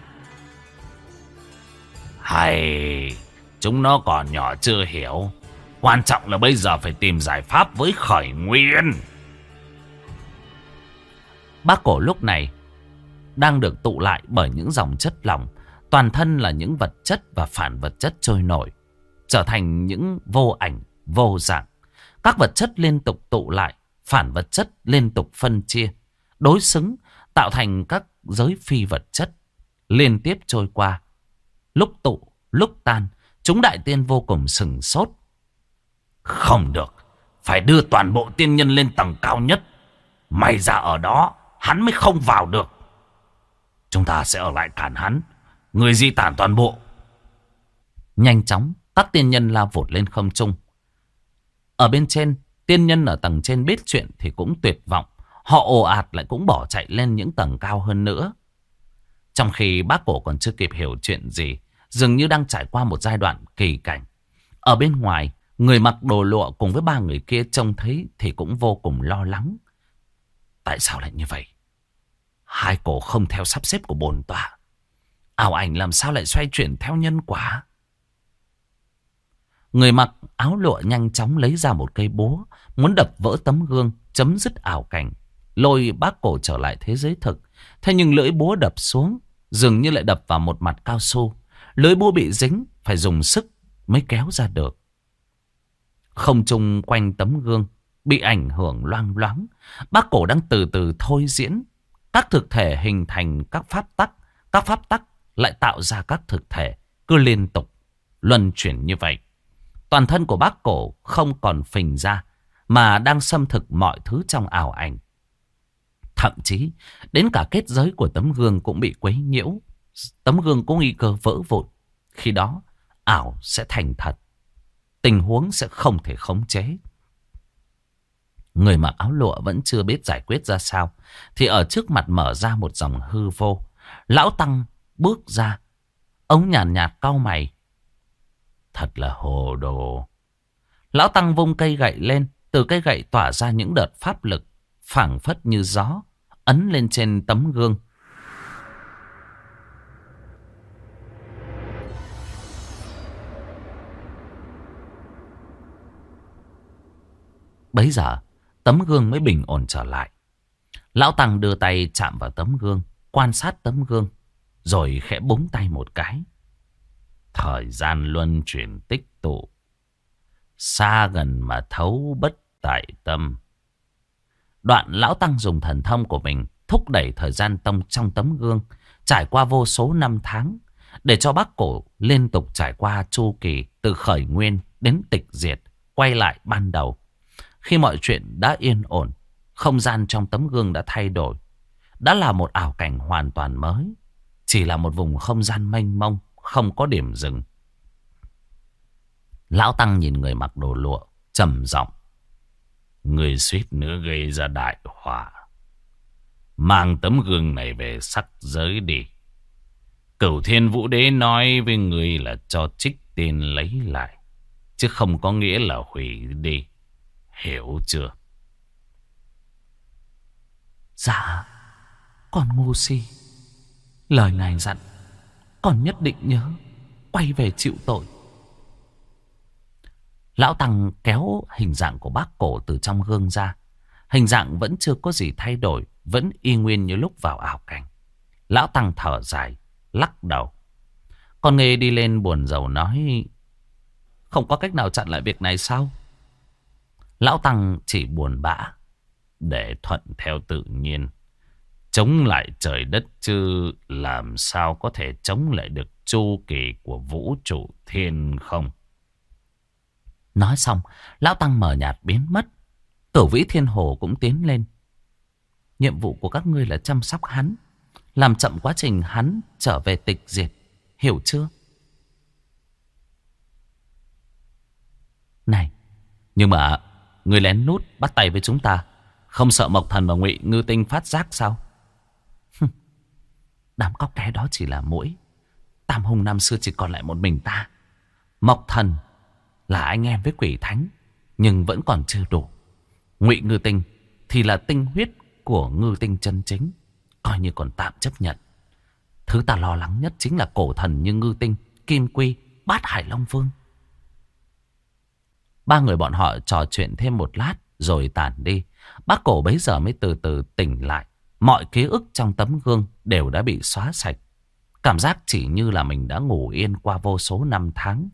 Hay, chúng nó còn nhỏ chưa hiểu. Quan trọng là bây giờ phải tìm giải pháp với khởi nguyên. Bác cổ lúc này đang được tụ lại bởi những dòng chất lỏng. Toàn thân là những vật chất và phản vật chất trôi nổi, trở thành những vô ảnh, vô dạng. Các vật chất liên tục tụ lại, phản vật chất liên tục phân chia, đối xứng, tạo thành các giới phi vật chất liên tiếp trôi qua. Lúc tụ, lúc tan, chúng đại tiên vô cùng sửng sốt. Không được, phải đưa toàn bộ tiên nhân lên tầng cao nhất. May ra ở đó hắn mới không vào được. Chúng ta sẽ ở lại cản hắn, người di tản toàn bộ. Nhanh chóng, các tiên nhân lao vụt lên không trung. Ở bên trên, tiên nhân ở tầng trên biết chuyện thì cũng tuyệt vọng. Họ ồ ạt lại cũng bỏ chạy lên những tầng cao hơn nữa. Trong khi bác cổ còn chưa kịp hiểu chuyện gì, dường như đang trải qua một giai đoạn kỳ cảnh. Ở bên ngoài, người mặc đồ lụa cùng với ba người kia trông thấy thì cũng vô cùng lo lắng. Tại sao lại như vậy? Hai cổ không theo sắp xếp của bổn tọa. Ảo ảnh làm sao lại xoay chuyển theo nhân quả? Người mặc áo lụa nhanh chóng lấy ra một cây búa, muốn đập vỡ tấm gương, chấm dứt ảo cảnh, lôi bác cổ trở lại thế giới thực. Thế nhưng lưỡi búa đập xuống, dường như lại đập vào một mặt cao su. Lưỡi búa bị dính, phải dùng sức mới kéo ra được. Không trung quanh tấm gương bị ảnh hưởng loang loáng. Bác cổ đang từ từ thôi diễn. Các thực thể hình thành các pháp tắc, các pháp tắc lại tạo ra các thực thể, cứ liên tục luân chuyển như vậy. Toàn thân của bác cổ không còn phình ra, mà đang xâm thực mọi thứ trong ảo ảnh. Thậm chí đến cả kết giới của tấm gương cũng bị quấy nhiễu. Tấm gương có nguy cơ vỡ vụn. Khi đó ảo sẽ thành thật, tình huống sẽ không thể khống chế. Người mặc áo lụa vẫn chưa biết giải quyết ra sao, thì ở trước mặt mở ra một dòng hư vô. Lão Tăng bước ra, ông nhàn nhạt cau mày. Thật là hồ đồ. Lão Tăng vung cây gậy lên, từ cây gậy tỏa ra những đợt pháp lực phảng phất như gió, ấn lên trên tấm gương. Bấy giờ tấm gương mới bình ổn trở lại. Lão Tăng đưa tay chạm vào tấm gương, quan sát tấm gương, rồi khẽ búng tay một cái. Thời gian luân chuyển tích tụ, xa gần mà thấu bất tại tâm. Đoạn Lão Tăng dùng thần thông của mình thúc đẩy thời gian trong tấm gương, trải qua vô số năm tháng, để cho Bắc Cổ liên tục trải qua chu kỳ từ khởi nguyên đến tịch diệt, quay lại ban đầu. Khi mọi chuyện đã yên ổn, không gian trong tấm gương đã thay đổi, đã là một ảo cảnh hoàn toàn mới, chỉ là một vùng không gian mênh mông, không có điểm dừng. Lão Tăng nhìn người mặc đồ lụa, trầm giọng: người suýt nữa gây ra đại họa. Mang tấm gương này về sắc giới đi. Cửu Thiên Vũ Đế nói với người là cho trích tên lấy lại, chứ không có nghĩa là hủy đi. Hiểu chưa? Dạ, con ngu si. Lời ngài dặn, con nhất định nhớ, quay về chịu tội. Lão Tăng kéo hình dạng của Bác Cổ từ trong gương ra. Hình dạng vẫn chưa có gì thay đổi, vẫn y nguyên như lúc vào ảo cảnh. Lão Tăng thở dài, lắc đầu. Con Nghê đi lên buồn rầu nói: không có cách nào chặn lại việc này sao? Lão Tăng chỉ buồn bã: để thuận theo tự nhiên, chống lại trời đất, chứ làm sao có thể chống lại được chu kỳ của vũ trụ thiên không? Nói xong, Lão Tăng mờ nhạt biến mất. Cửu Vĩ Thiên Hồ cũng tiến lên. Nhiệm vụ của các ngươi là chăm sóc hắn, làm chậm quá trình hắn trở về tịch diệt, hiểu chưa? Này, nhưng mà ngươi lén lút bắt tay với chúng ta, không sợ Mộc Thần và Ngụy Ngư Tinh phát giác sao? Đám cóc ké đó chỉ là muỗi. Tam Hùng năm xưa chỉ còn lại một mình ta. Mộc Thần là anh em với Quỷ Thánh, nhưng vẫn còn chưa đủ. Ngụy Ngư Tinh thì là tinh huyết của Ngư Tinh chân chính, coi như còn tạm chấp nhận. Thứ ta lo lắng nhất chính là cổ thần như Ngư Tinh, Kim Quy, Bát Hải Long Vương. Ba người bọn họ trò chuyện thêm một lát rồi tản đi. Bác Cổ bấy giờ mới từ từ tỉnh lại. Mọi ký ức trong tấm gương đều đã bị xóa sạch. Cảm giác chỉ như là mình đã ngủ yên qua vô số năm tháng.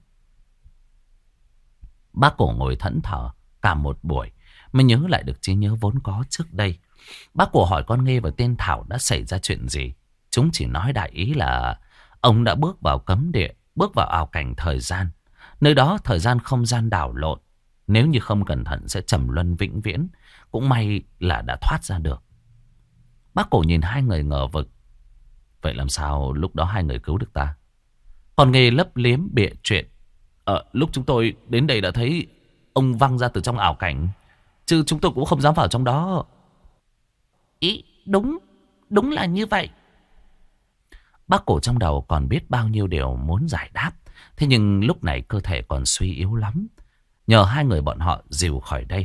Bác Cổ ngồi thẫn thờ cả một buổi mới nhớ lại được trí nhớ vốn có trước đây. Bác Cổ hỏi con Nghê và tên Thảo đã xảy ra chuyện gì. Chúng chỉ nói đại ý là ông đã bước vào cấm địa, bước vào ảo cảnh thời gian. Nơi đó thời gian không gian đảo lộn, nếu như không cẩn thận sẽ trầm luân vĩnh viễn. Cũng may là đã thoát ra được. Bác Cổ nhìn hai người ngờ vực. Vậy làm sao lúc đó hai người cứu được ta? Còn Nghê lấp liếm bịa chuyện. Lúc chúng tôi đến đây đã thấy ông văng ra từ trong ảo cảnh, chứ chúng tôi cũng không dám vào trong đó. Ý, đúng là như vậy. Bác Cổ trong đầu còn biết bao nhiêu điều muốn giải đáp. Thế nhưng lúc này cơ thể còn suy yếu lắm. Nhờ hai người bọn họ dìu khỏi đây.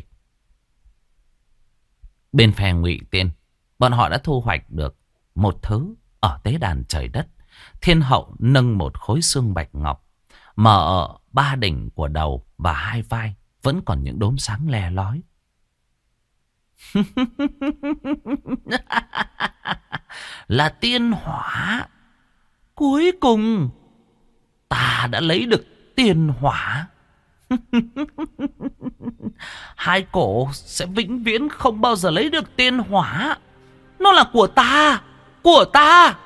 Bên phe Ngụy Tiên, bọn họ đã thu hoạch được một thứ ở tế đàn trời đất. Thiên hậu nâng một khối xương bạch ngọc, mà ở ba đỉnh của đầu và hai vai vẫn còn những đốm sáng le lói. Là tiên hỏa. Cuối cùng ta đã lấy được tiên hỏa. Hai cổ sẽ vĩnh viễn không bao giờ lấy được tiên hỏa. Nó là của ta. Của ta.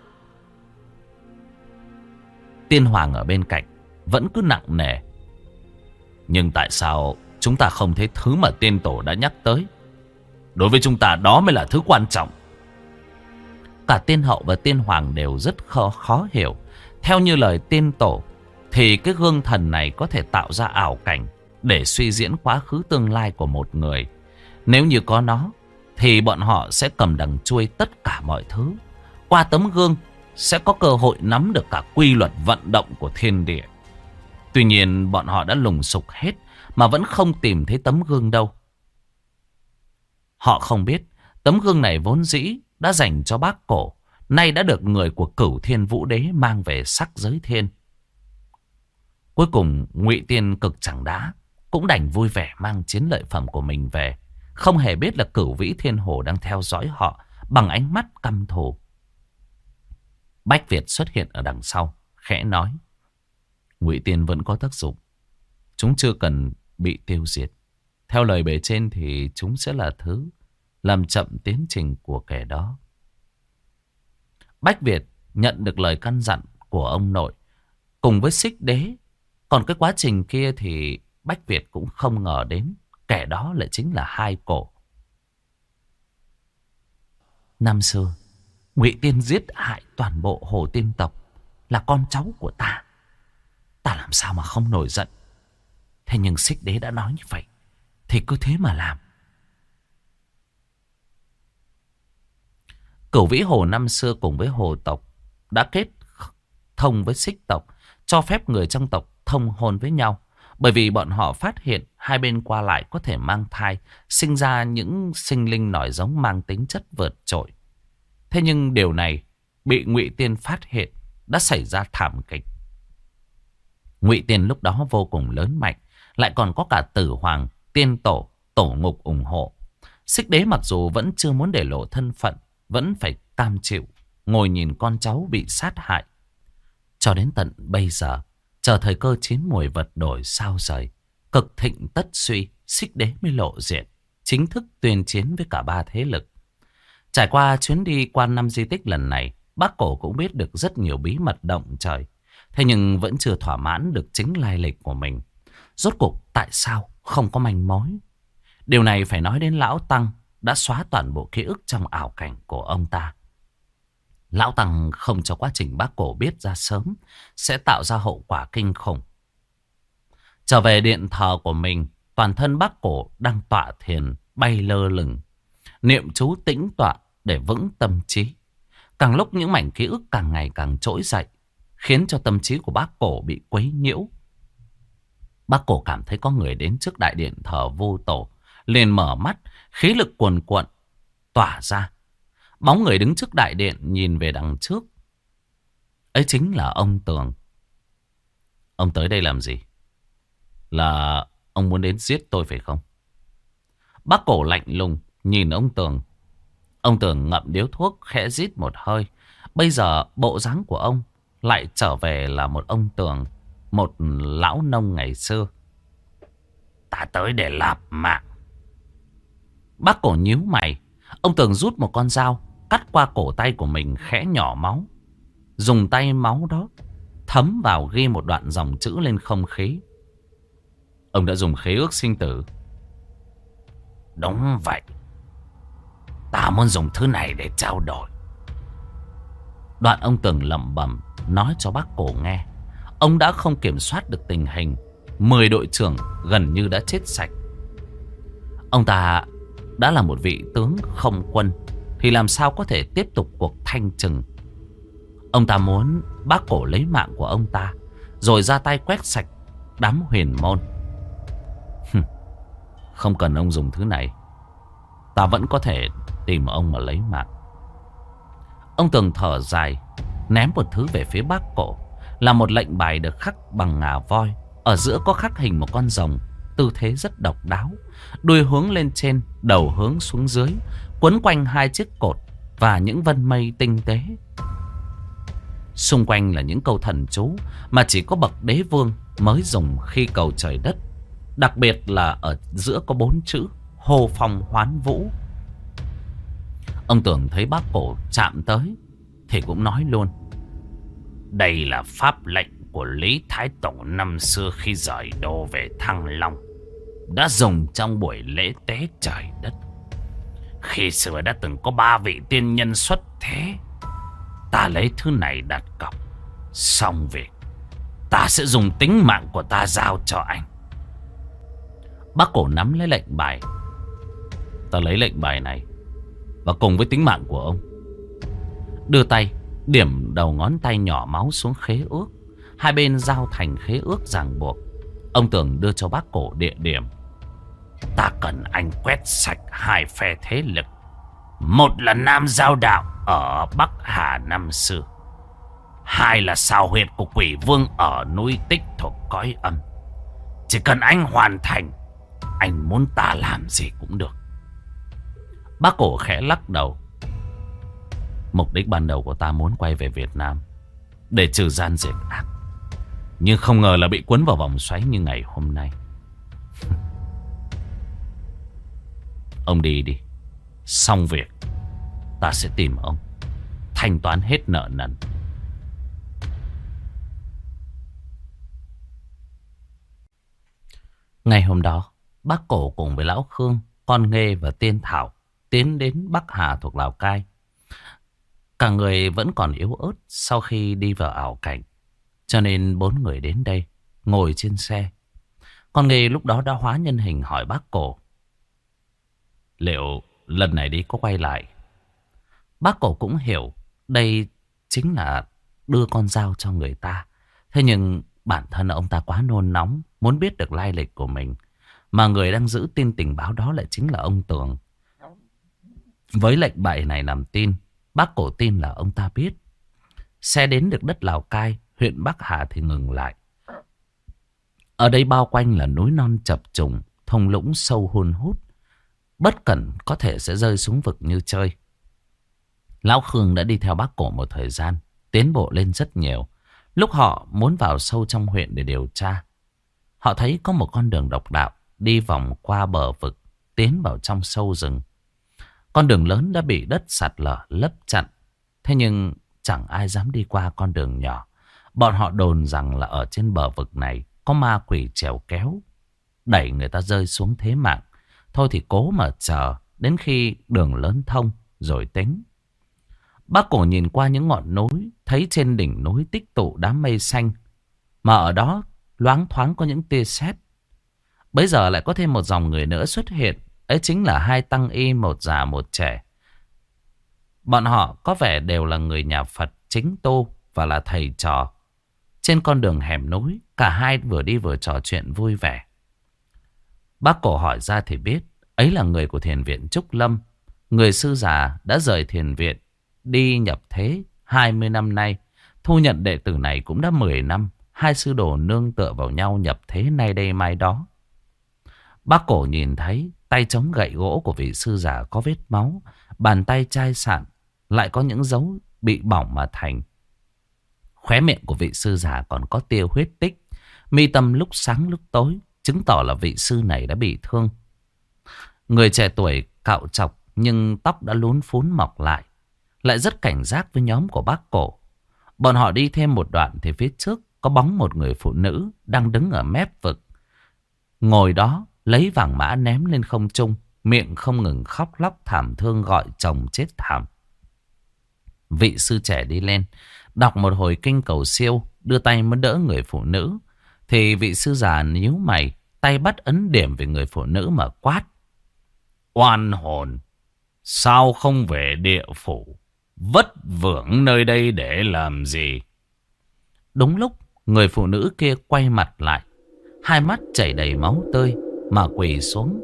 Tiên Hoàng ở bên cạnh vẫn cứ nặng nề. Nhưng tại sao chúng ta không thấy thứ mà tiên tổ đã nhắc tới? Đối với chúng ta đó mới là thứ quan trọng. Cả tiên hậu và tiên hoàng đều rất khó hiểu. Theo như lời tiên tổ thì cái gương thần này có thể tạo ra ảo cảnh để suy diễn quá khứ tương lai của một người. Nếu như có nó thì bọn họ sẽ cầm đằng chuôi tất cả mọi thứ. Qua tấm gương sẽ có cơ hội nắm được cả quy luật vận động của thiên địa. Tuy nhiên bọn họ đã lùng sục hết mà vẫn không tìm thấy tấm gương đâu. Họ không biết tấm gương này vốn dĩ đã dành cho Bác Cổ, nay đã được người của Cửu Thiên Vũ Đế mang về sắc giới thiên. Cuối cùng Ngụy Tiên cực chẳng đá cũng đành vui vẻ mang chiến lợi phẩm của mình về, không hề biết là Cửu Vĩ Thiên Hồ đang theo dõi họ bằng ánh mắt căm thù. Bách Việt xuất hiện ở đằng sau, khẽ nói: Ngụy Tiên vẫn có tác dụng, chúng chưa cần bị tiêu diệt. Theo lời bề trên thì chúng sẽ là thứ làm chậm tiến trình của kẻ đó. Bách Việt nhận được lời căn dặn của ông nội cùng với Xích Đế. Còn cái quá trình kia thì Bách Việt cũng không ngờ đến. Kẻ đó lại chính là Hai Cổ. Năm xưa, Ngụy Tiên giết hại toàn bộ Hồ Tiên tộc, là con cháu của ta. Ta làm sao mà không nổi giận. Thế nhưng Xích Đế đã nói như vậy, thì cứ thế mà làm. Cửu Vĩ Hồ năm xưa cùng với Hồ tộc đã kết thông với Xích tộc, cho phép người trong tộc thông hôn với nhau. Bởi vì bọn họ phát hiện hai bên qua lại có thể mang thai, sinh ra những sinh linh nòi giống mang tính chất vượt trội. Thế nhưng điều này bị Ngụy Tiên phát hiện, đã xảy ra thảm kịch. Ngụy Tiên lúc đó vô cùng lớn mạnh, lại còn có cả Tử Hoàng, Tiên Tổ, Tổ Ngục ủng hộ. Xích Đế mặc dù vẫn chưa muốn để lộ thân phận, vẫn phải cam chịu, ngồi nhìn con cháu bị sát hại. Cho đến tận bây giờ, chờ thời cơ chín mùi vật đổi sao rời, cực thịnh tất suy, Xích Đế mới lộ diện, chính thức tuyên chiến với cả ba thế lực. Trải qua chuyến đi qua 5 di tích lần này, Bác Cổ cũng biết được rất nhiều bí mật động trời. Thế nhưng vẫn chưa thỏa mãn được chính lai lịch của mình. Rốt cuộc tại sao không có manh mối? Điều này phải nói đến Lão Tăng đã xóa toàn bộ ký ức trong ảo cảnh của ông ta. Lão Tăng không cho quá trình Bác Cổ biết ra sớm sẽ tạo ra hậu quả kinh khủng. Trở về điện thờ của mình, toàn thân Bác Cổ đang tọa thiền bay lơ lửng, niệm chú tĩnh tọa để vững tâm trí. Càng lúc những mảnh ký ức càng ngày càng trỗi dậy, khiến cho tâm trí của Bác Cổ bị quấy nhiễu. Bác Cổ cảm thấy có người đến trước đại điện thờ Vô Tổ, liền mở mắt, khí lực cuồn cuộn tỏa ra. Bóng người đứng trước đại điện nhìn về đằng trước, ấy chính là ông Tường. Ông tới đây làm gì? Là ông muốn đến giết tôi phải không? Bác Cổ lạnh lùng nhìn ông Tường. Ông Tường ngậm điếu thuốc khẽ rít một hơi. Bây giờ bộ dáng của ông lại trở về là một ông Tường, một lão nông ngày xưa. Ta tới để lạp mạng. Bác Cổ nhíu mày. Ông Tường rút một con dao cắt qua cổ tay của mình, khẽ nhỏ máu. Dùng tay máu đó thấm vào ghi một đoạn dòng chữ lên không khí. Ông đã dùng khế ước sinh tử. Đúng vậy. Ta muốn dùng thứ này để trao đổi. Đoạn ông Tường lẩm bẩm nói cho Bác Cổ nghe. Ông đã không kiểm soát được tình hình. 10 đội trưởng gần như đã chết sạch. Ông ta đã là một vị tướng không quân, thì làm sao có thể tiếp tục cuộc thanh trừng. Ông ta muốn Bác Cổ lấy mạng của ông ta, rồi ra tay quét sạch đám huyền môn. Không cần ông dùng thứ này, ta vẫn có thể tìm ông mà lấy mạng. Ông Tường thở dài, ném một thứ về phía Bác Cổ. Là một lệnh bài được khắc bằng ngà voi. Ở giữa có khắc hình một con rồng, tư thế rất độc đáo. Đuôi hướng lên trên, đầu hướng xuống dưới, quấn quanh hai chiếc cột và những vân mây tinh tế. Xung quanh là những câu thần chú mà chỉ có bậc đế vương mới dùng khi cầu trời đất. Đặc biệt là ở giữa có 4 chữ hô phong hoán vũ. Ông Tường thấy Bác Cổ chạm tới thì cũng nói luôn. Đây là pháp lệnh của Lý Thái Tổ năm xưa khi rời đô về Thăng Long, đã dùng trong buổi lễ tế trời đất. Khi xưa đã từng có 3 vị tiên nhân xuất thế. Ta lấy thứ này đặt cọc, xong việc ta sẽ dùng tính mạng của ta giao cho anh. Bác Cổ nắm lấy lệnh bài. Ta lấy lệnh bài này và cùng với tính mạng của ông. Đưa tay điểm đầu ngón tay nhỏ máu xuống khế ước. Hai bên giao thành khế ước ràng buộc. Ông Tường đưa cho Bác Cổ địa điểm. Ta cần anh quét sạch 2 phe thế lực. Một là Nam Giao Đạo ở Bắc Hà năm xưa, 2 là sao huyệt của Quỷ Vương ở núi Tích thuộc cõi âm. Chỉ cần anh hoàn thành, anh muốn ta làm gì cũng được. Bác Cổ khẽ lắc đầu. Mục đích ban đầu của ta muốn quay về Việt Nam để trừ gian diệt ác, nhưng không ngờ là bị cuốn vào vòng xoáy như ngày hôm nay. Ông đi đi, xong việc ta sẽ tìm ông, thanh toán hết nợ nần, Ngày hôm đó, bác Cổ cùng với Lão Khương, con Nghê và Tiên Thảo tiến đến Bắc Hà thuộc Lào Cai. Cả người vẫn còn yếu ớt sau khi đi vào ảo cảnh. Cho nên 4 người đến đây, ngồi trên xe. Con Nghê lúc đó đã hóa nhân hình hỏi bác Cổ: liệu lần này đi có quay lại? Bác Cổ cũng hiểu đây chính là đưa con dao cho người ta. Thế nhưng bản thân ông ta quá nôn nóng, muốn biết được lai lịch của mình. Mà người đang giữ tin tình báo đó lại chính là ông Tường. Với lệnh bày này làm tin, bác Cổ tin là ông ta biết. Xe đến được đất Lào Cai, huyện Bắc Hà thì ngừng lại. Ở đây bao quanh là núi non chập trùng, thung lũng sâu hun hút. Bất cẩn có thể sẽ rơi xuống vực như chơi. Lão Khương đã đi theo bác Cổ một thời gian, tiến bộ lên rất nhiều. Lúc họ muốn vào sâu trong huyện để điều tra, họ thấy có một con đường độc đạo đi vòng qua bờ vực, tiến vào trong sâu rừng. Con đường lớn đã bị đất sạt lở lấp chặn. Thế nhưng chẳng ai dám đi qua con đường nhỏ. Bọn họ đồn rằng là ở trên bờ vực này có ma quỷ trèo kéo, đẩy người ta rơi xuống thế mạng. Thôi thì cố mà chờ đến khi đường lớn thông rồi tính. Bác Cổ nhìn qua những ngọn núi, thấy trên đỉnh núi tích tụ đám mây xanh, mà ở đó loáng thoáng có những tia sét. Bây giờ lại có thêm một dòng người nữa xuất hiện. Ấy chính là 2 tăng y, một già một trẻ. Bọn họ có vẻ đều là người nhà Phật chính tu và là thầy trò. Trên con đường hẻm núi, cả hai vừa đi vừa trò chuyện vui vẻ. Bác Cổ hỏi ra thì biết ấy là người của thiền viện Trúc Lâm. Người sư già đã rời thiền viện đi nhập thế 20 năm nay. Thu nhận đệ tử này cũng đã 10 năm. Hai sư đồ nương tựa vào nhau nhập thế nay đây mai đó. Bác Cổ nhìn thấy tay chống gậy gỗ của vị sư già có vết máu. Bàn tay chai sạn lại có những dấu bị bỏng mà thành. Khóe miệng của vị sư già còn có tia huyết tích. Mi tâm lúc sáng lúc tối, chứng tỏ là vị sư này đã bị thương. Người trẻ tuổi cạo trọc nhưng tóc đã lún phún mọc lại, lại rất cảnh giác với nhóm của bác Cổ. Bọn họ đi thêm một đoạn thì phía trước có bóng một người phụ nữ đang đứng ở mép vực. Ngồi đó lấy vàng mã ném lên không trung, miệng không ngừng khóc lóc thảm thương gọi chồng chết thảm. Vị sư trẻ đi lên, đọc một hồi kinh cầu siêu, đưa tay muốn đỡ người phụ nữ. Thì vị sư già nhíu mày, tay bắt ấn điểm về người phụ nữ mà quát: oan hồn, sao không về địa phủ, vất vưởng nơi đây để làm gì? Đúng lúc người phụ nữ kia quay mặt lại, hai mắt chảy đầy máu tươi mà quỳ xuống: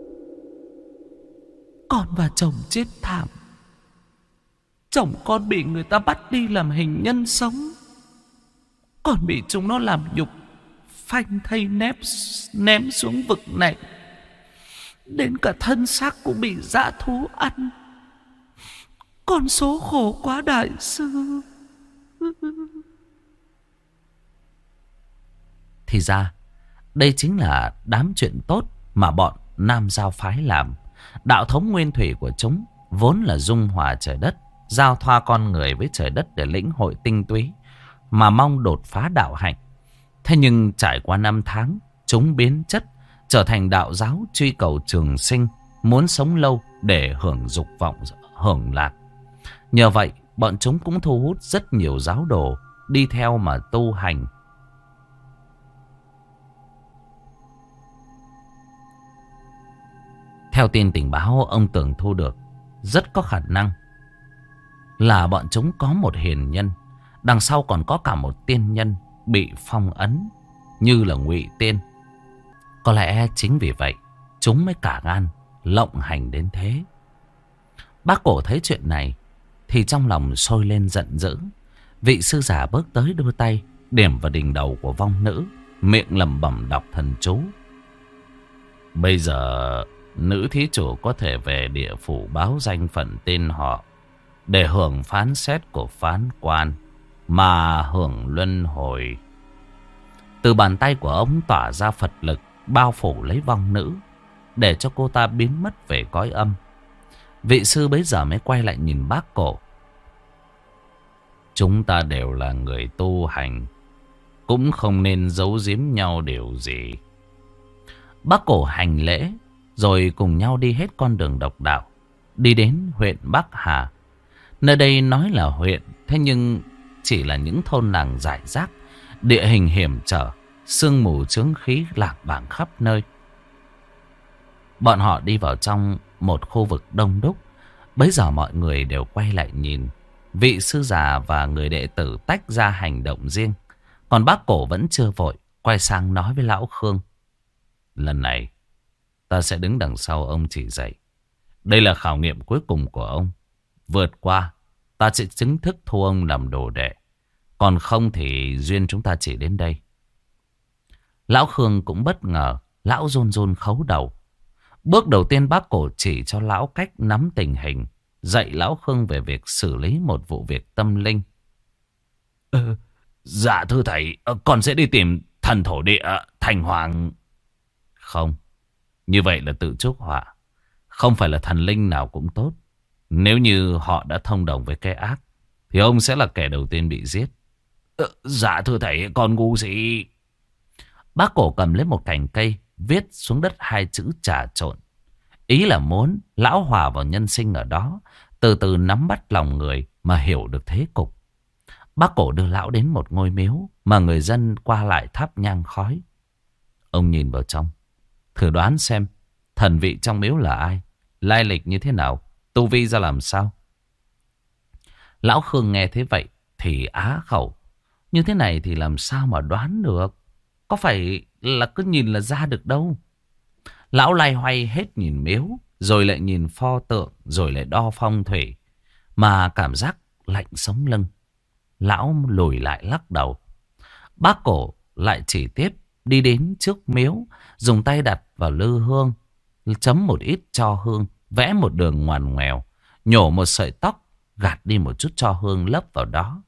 con và chồng chết thảm. Chồng con bị người ta bắt đi làm hình nhân sống. Con bị chúng nó làm nhục, phanh thây ném xuống vực này. Đến cả thân xác cũng bị dã thú ăn. Con số khổ quá đại sư. Thì ra đây chính là đám chuyện tốt mà bọn Nam Giao phái làm. Đạo thống nguyên thủy của chúng vốn là dung hòa trời đất, giao thoa con người với trời đất để lĩnh hội tinh túy, mà mong đột phá đạo hạnh. Thế nhưng trải qua 5 tháng, chúng biến chất, trở thành đạo giáo truy cầu trường sinh, muốn sống lâu để hưởng dục vọng, hưởng lạc. Nhờ vậy, bọn chúng cũng thu hút rất nhiều giáo đồ đi theo mà tu hành. Theo tin tình báo ông Tường thu được, rất có khả năng là bọn chúng có một hiền nhân, đằng sau còn có cả một tiên nhân bị phong ấn như là Ngụy Tiên. Có lẽ chính vì vậy chúng mới cả gan lộng hành đến thế. Bác Cổ thấy chuyện này thì trong lòng sôi lên giận dữ. Vị sư giả bước tới đưa tay điểm vào đỉnh đầu của vong nữ, miệng lẩm bẩm đọc thần chú. Bây giờ nữ thí chủ có thể về địa phủ báo danh phận tên họ để hưởng phán xét của phán quan mà hưởng luân hồi. Từ bàn tay của ông tỏa ra Phật lực bao phủ lấy vong nữ, để cho cô ta biến mất về cõi âm. Vị sư bấy giờ mới quay lại nhìn bác Cổ. Chúng ta đều là người tu hành, cũng không nên giấu giếm nhau điều gì. Bác Cổ hành lễ rồi cùng nhau đi hết con đường độc đạo, đi đến huyện Bắc Hà. Nơi đây nói là huyện, thế nhưng chỉ là những thôn làng rải rác, địa hình hiểm trở, sương mù chướng khí lạc bảng khắp nơi. Bọn họ đi vào trong một khu vực đông đúc. Bấy giờ mọi người đều quay lại nhìn. Vị sư già và người đệ tử tách ra hành động riêng. Còn bác Cổ vẫn chưa vội, quay sang nói với lão Khương: lần này ta sẽ đứng đằng sau ông chỉ dạy. Đây là khảo nghiệm cuối cùng của ông. Vượt qua, ta sẽ chính thức thu ông làm đồ đệ. Còn không thì duyên chúng ta chỉ đến đây. Lão Khương cũng bất ngờ. Lão run run khấu đầu. Bước đầu tiên bác Cổ chỉ cho lão cách nắm tình hình, dạy lão Khương về việc xử lý một vụ việc tâm linh. Dạ thưa thầy, con sẽ đi tìm thần thổ địa thành hoàng. Không, như vậy là tự chuốc họa. Không phải là thần linh nào cũng tốt. Nếu như họ đã thông đồng với cái ác thì ông sẽ là kẻ đầu tiên bị giết. Dạ thưa thầy, con ngu gì. Bác Cổ cầm lấy một cành cây, viết xuống đất 2 chữ trà trộn. Ý là muốn lão hòa vào nhân sinh ở đó, từ từ nắm bắt lòng người mà hiểu được thế cục. Bác Cổ đưa lão đến một ngôi miếu mà người dân qua lại thắp nhang khói. Ông nhìn vào trong, thử đoán xem thần vị trong miếu là ai, lai lịch như thế nào, tu vi ra làm sao. Lão Khương nghe thế vậy thì á khẩu. Như thế này thì làm sao mà đoán được. Có phải là cứ nhìn là ra được đâu. Lão loay hoay hết nhìn miếu, rồi lại nhìn pho tượng, rồi lại đo phong thủy, mà cảm giác lạnh sống lưng. Lão lùi lại lắc đầu. Bác Cổ lại chỉ tiếp đi đến trước miếu, dùng tay đặt vào lư hương, chấm một ít tro hương, vẽ một đường ngoằn ngoèo, nhổ một sợi tóc, gạt đi một chút tro hương lấp vào đó.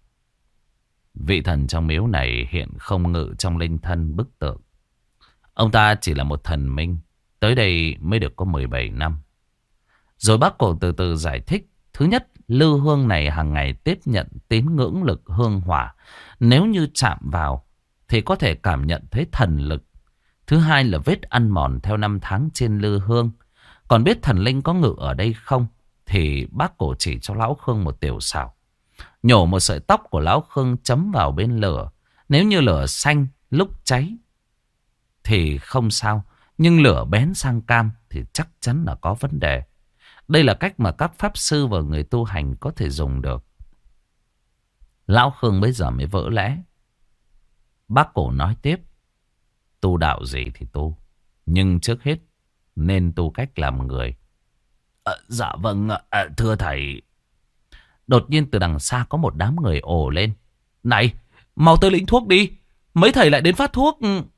Vị thần trong miếu này hiện không ngự trong linh thân bức tượng. Ông ta chỉ là một thần minh, tới đây mới được có 17 năm. Rồi bác Cổ từ từ giải thích. Thứ nhất, lư hương này hàng ngày tiếp nhận tín ngưỡng lực hương hỏa. Nếu như chạm vào thì có thể cảm nhận thấy thần lực. Thứ hai là vết ăn mòn theo năm tháng trên lư hương. Còn biết thần linh có ngự ở đây không thì bác Cổ chỉ cho lão Khương một tiểu xảo. Nhổ một sợi tóc của lão Khương chấm vào bên lửa. Nếu như lửa xanh lúc cháy thì không sao, nhưng lửa bén sang cam thì chắc chắn là có vấn đề. Đây là cách mà các pháp sư và người tu hành có thể dùng được. Lão Khương bây giờ mới vỡ lẽ. Bác Cổ nói tiếp: tu đạo gì thì tu, nhưng trước hết nên tu cách làm người. Dạ vâng, thưa thầy. Đột nhiên từ đằng xa có một đám người ồ lên: này, mau tới lĩnh thuốc đi, mấy thầy lại đến phát thuốc.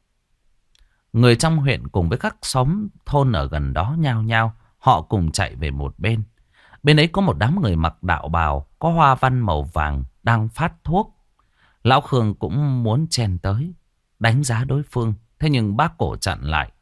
Người trong huyện cùng với các xóm thôn ở gần đó nhao nhao, họ cùng chạy về một bên. Bên ấy có một đám người mặc đạo bào có hoa văn màu vàng đang phát thuốc. Lão Khương cũng muốn chen tới đánh giá đối phương, thế nhưng bác Cổ chặn lại: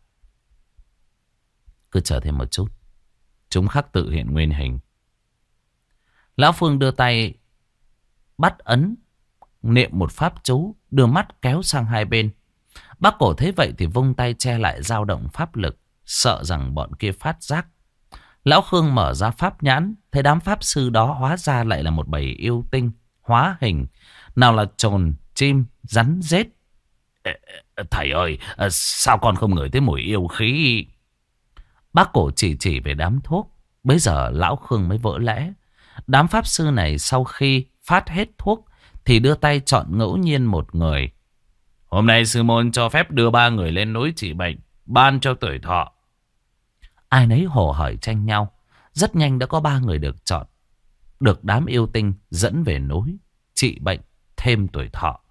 cứ chờ thêm một chút, chúng khắc tự hiện nguyên hình. Lão Phương đưa tay bắt ấn, niệm một pháp chú, đưa mắt kéo sang hai bên. Bác Cổ thấy vậy thì vung tay che lại dao động pháp lực, sợ rằng bọn kia phát giác. Lão Khương mở ra pháp nhãn, thấy đám pháp sư đó hóa ra lại là một bầy yêu tinh hóa hình, nào là trồn, chim, rắn, rết. Thầy ơi, sao con không ngửi thấy mùi yêu khí? Bác Cổ chỉ về đám thuốc. Bây giờ lão Khương mới vỡ lẽ. Đám pháp sư này sau khi phát hết thuốc thì đưa tay chọn ngẫu nhiên một người. Hôm nay sư môn cho phép đưa 3 người lên núi trị bệnh, ban cho tuổi thọ. Ai nấy hồ hởi tranh nhau. Rất nhanh đã có 3 người được chọn, được đám yêu tinh dẫn về núi trị bệnh thêm tuổi thọ.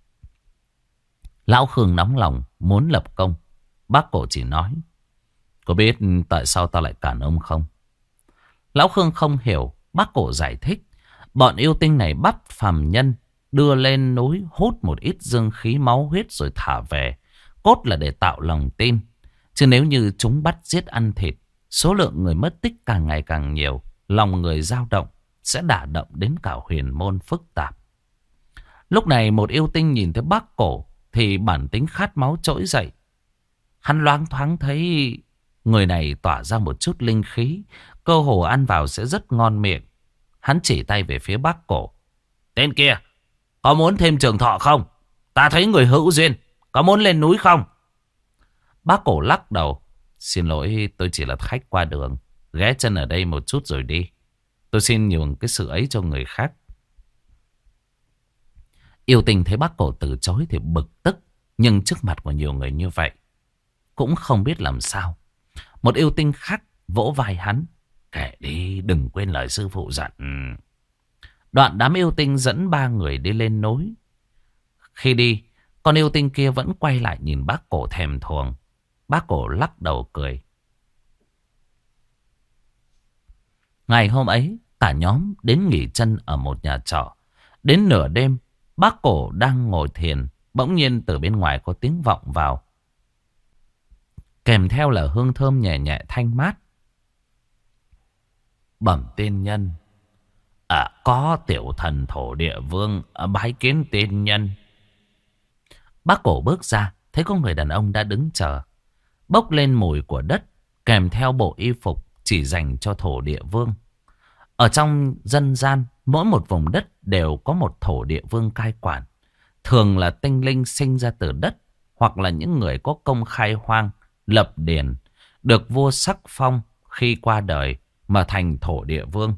Lão Khương nóng lòng muốn lập công. Bác Cổ chỉ nói: có biết tại sao ta lại cản ông không? Lão Khương không hiểu. Bác Cổ giải thích: bọn yêu tinh này bắt phàm nhân đưa lên núi hút một ít dương khí máu huyết rồi thả về, cốt là để tạo lòng tin. Chứ nếu như chúng bắt giết ăn thịt, số lượng người mất tích càng ngày càng nhiều, lòng người dao động, sẽ đả động đến cả huyền môn phức tạp. Lúc này một yêu tinh nhìn thấy bác Cổ thì bản tính khát máu trỗi dậy. Hắn loáng thoáng thấy người này tỏa ra một chút linh khí, cơ hồ ăn vào sẽ rất ngon miệng. Hắn chỉ tay về phía Bác Cổ. Tên kia, có muốn thêm trường thọ không? Ta thấy người hữu duyên, có muốn lên núi không? Bác Cổ lắc đầu. Xin lỗi, tôi chỉ là khách qua đường, ghé chân ở đây một chút rồi đi. Tôi xin nhường cái sự ấy cho người khác. Yêu Tinh thấy Bác Cổ từ chối thì bực tức. Nhưng trước mặt của nhiều người như vậy cũng không biết làm sao. Một yêu tinh khác vỗ vai hắn. Kệ đi, đừng quên lời sư phụ dặn. Đoạn đám yêu tinh dẫn 3 người đi lên núi. Khi đi, con yêu tinh kia vẫn quay lại nhìn Bác Cổ thèm thuồng. Bác Cổ lắc đầu cười. Ngày hôm ấy, cả nhóm đến nghỉ chân ở một nhà trọ. Đến nửa đêm, Bác Cổ đang ngồi thiền. Bỗng nhiên từ bên ngoài có tiếng vọng vào. Kèm theo là hương thơm nhẹ nhẹ thanh mát. Bẩm tiên nhân. Có tiểu thần thổ địa vương bái kiến tiên nhân. Bác Cổ bước ra, thấy có người đàn ông đã đứng chờ. Bốc lên mùi của đất, kèm theo bộ y phục chỉ dành cho thổ địa vương. Ở trong dân gian, mỗi một vùng đất đều có một thổ địa vương cai quản. Thường là tinh linh sinh ra từ đất, hoặc là những người có công khai hoang, lập điền, được vua sắc phong khi qua đời mà thành thổ địa vương.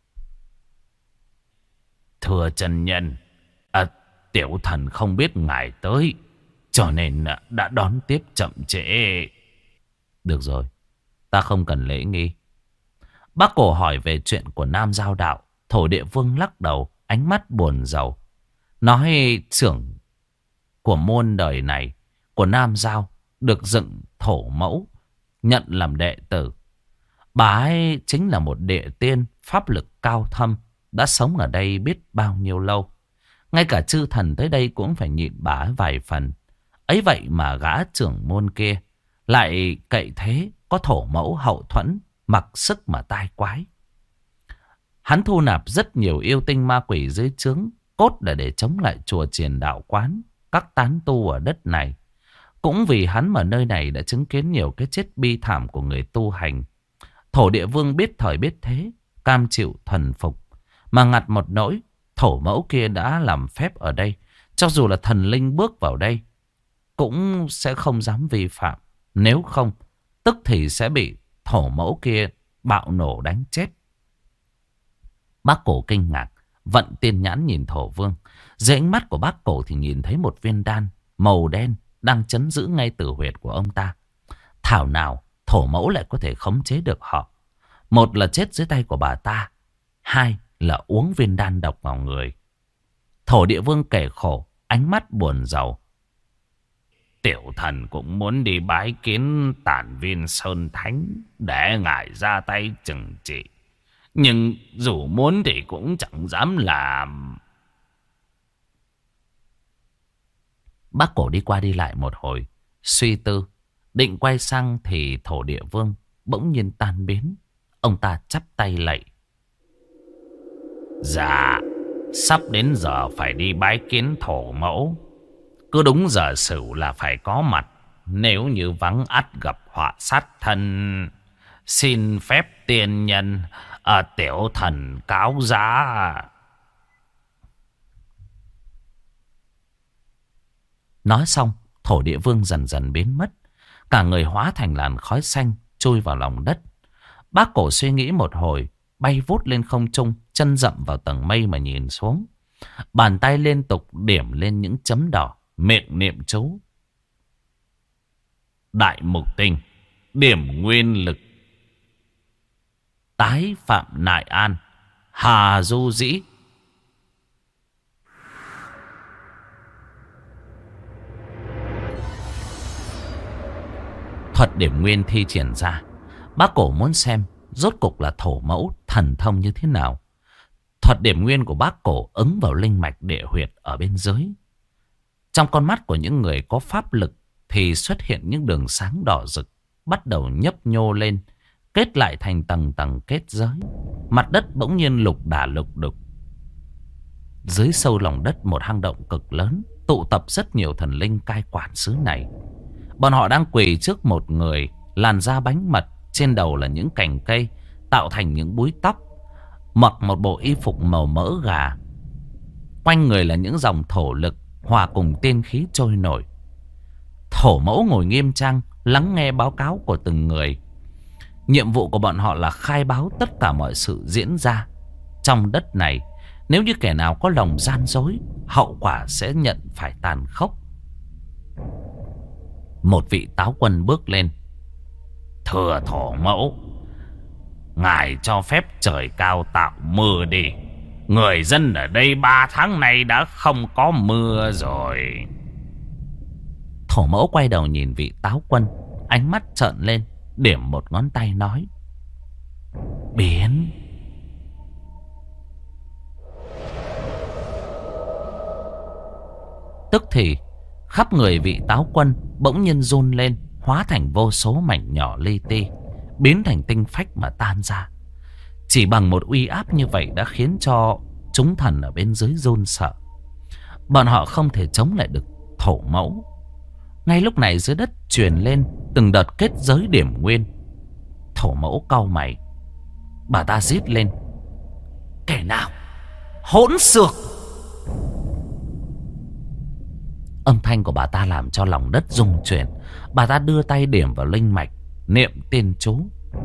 Thưa chân nhân, tiểu thần không biết ngài tới, cho nên đã đón tiếp chậm trễ. Được rồi, ta không cần lễ nghi. Bác Cổ hỏi về chuyện của Nam Giao Đạo. Thổ địa vương lắc đầu, ánh mắt buồn rầu. Nói trưởng của môn đời này, của Nam Giao, được dựng thổ mẫu, nhận làm đệ tử. Bà ấy chính là một địa tiên, pháp lực cao thâm, đã sống ở đây biết bao nhiêu lâu. Ngay cả chư thần tới đây cũng phải nhịn bà ấy vài phần. Ấy vậy mà gã trưởng môn kia lại cậy thế, có thổ mẫu hậu thuẫn, mặc sức mà tai quái. Hắn thu nạp rất nhiều yêu tinh ma quỷ dưới trướng, cốt là để chống lại chùa chiền đạo quán, các tán tu ở đất này. Cũng vì hắn mà nơi này đã chứng kiến nhiều cái chết bi thảm của người tu hành. Thổ địa vương biết thời biết thế, cam chịu thuần phục. Mà ngặt một nỗi, thổ mẫu kia đã làm phép ở đây. Cho dù là thần linh bước vào đây, cũng sẽ không dám vi phạm. Nếu không, tức thì sẽ bị thổ mẫu kia bạo nổ đánh chết. Bác Cổ kinh ngạc, vận tiên nhãn nhìn thổ vương. Dưới ánh mắt của Bác Cổ thì nhìn thấy một viên đan màu đen đang trấn giữ ngay tử huyệt của ông ta. Thảo nào thổ mẫu lại có thể khống chế được họ. Một là chết dưới tay của bà ta, hai là uống viên đan độc vào người. Thổ địa vương kể khổ, ánh mắt buồn rầu. Tiểu thần cũng muốn đi bái kiến Tản Viên Sơn Thánh để ngài ra tay trừng trị. Nhưng dù muốn thì cũng chẳng dám làm. Bác Cổ đi qua đi lại một hồi, suy tư. Định quay sang thì thổ địa vương bỗng nhiên tan biến. Ông ta chắp tay lạy. Dạ, sắp đến giờ phải đi bái kiến thổ mẫu. Cứ đúng giờ sửu là phải có mặt. Nếu như vắng ắt gặp họa sát thân. Xin phép tiên nhân, tiểu thần cáo giá. Nói xong, thổ địa vương dần dần biến mất. Cả người hóa thành làn khói xanh trôi vào lòng đất. Bác Cổ suy nghĩ một hồi, bay vút lên không trung, chân dậm vào tầng mây mà nhìn xuống. Bàn tay liên tục điểm lên những chấm đỏ, miệng niệm chú. Đại mục tinh, điểm nguyên lực. Tái phạm nại an, hà du dĩ. Thuật điểm nguyên thi triển ra. Bác Cổ muốn xem rốt cục là thổ mẫu thần thông như thế nào. Thuật điểm nguyên của Bác Cổ ứng vào linh mạch địa huyệt ở bên dưới. Trong con mắt của những người có pháp lực thì xuất hiện những đường sáng đỏ rực, bắt đầu nhấp nhô lên, kết lại thành tầng tầng kết giới. Mặt đất bỗng nhiên lục đả lục đục. Dưới sâu lòng đất một hang động cực lớn, tụ tập rất nhiều thần linh cai quản xứ này. Bọn họ đang quỳ trước một người, làn da bánh mật, trên đầu là những cành cây tạo thành những búi tóc, mặc một bộ y phục màu mỡ gà. Quanh người là những dòng thổ lực hòa cùng tiên khí trôi nổi. Thổ mẫu ngồi nghiêm trang lắng nghe báo cáo của từng người. Nhiệm vụ của bọn họ là khai báo tất cả mọi sự diễn ra trong đất này. Nếu như kẻ nào có lòng gian dối, hậu quả sẽ nhận phải tàn khốc. Một vị táo quân bước lên. Thưa thổ mẫu, ngài cho phép trời cao tạo mưa đi. Người dân ở đây 3 tháng nay đã không có mưa rồi. Thổ mẫu quay đầu nhìn vị táo quân, ánh mắt trợn lên, điểm một ngón tay nói: biến. Tức thì khắp người vị táo quân bỗng nhiên run lên, hóa thành vô số mảnh nhỏ li ti, biến thành tinh phách mà tan ra. Chỉ bằng một uy áp như vậy đã khiến cho chúng thần ở bên dưới run sợ. Bọn họ không thể chống lại được thổ mẫu. Ngay lúc này dưới đất truyền lên từng đợt kết giới điểm nguyên. Thổ mẫu cau mày. Bà ta rít lên: kẻ nào? Hỗn xược! Âm thanh của bà ta làm cho lòng đất rung chuyển. Bà ta đưa tay điểm vào linh mạch, niệm tiên chú.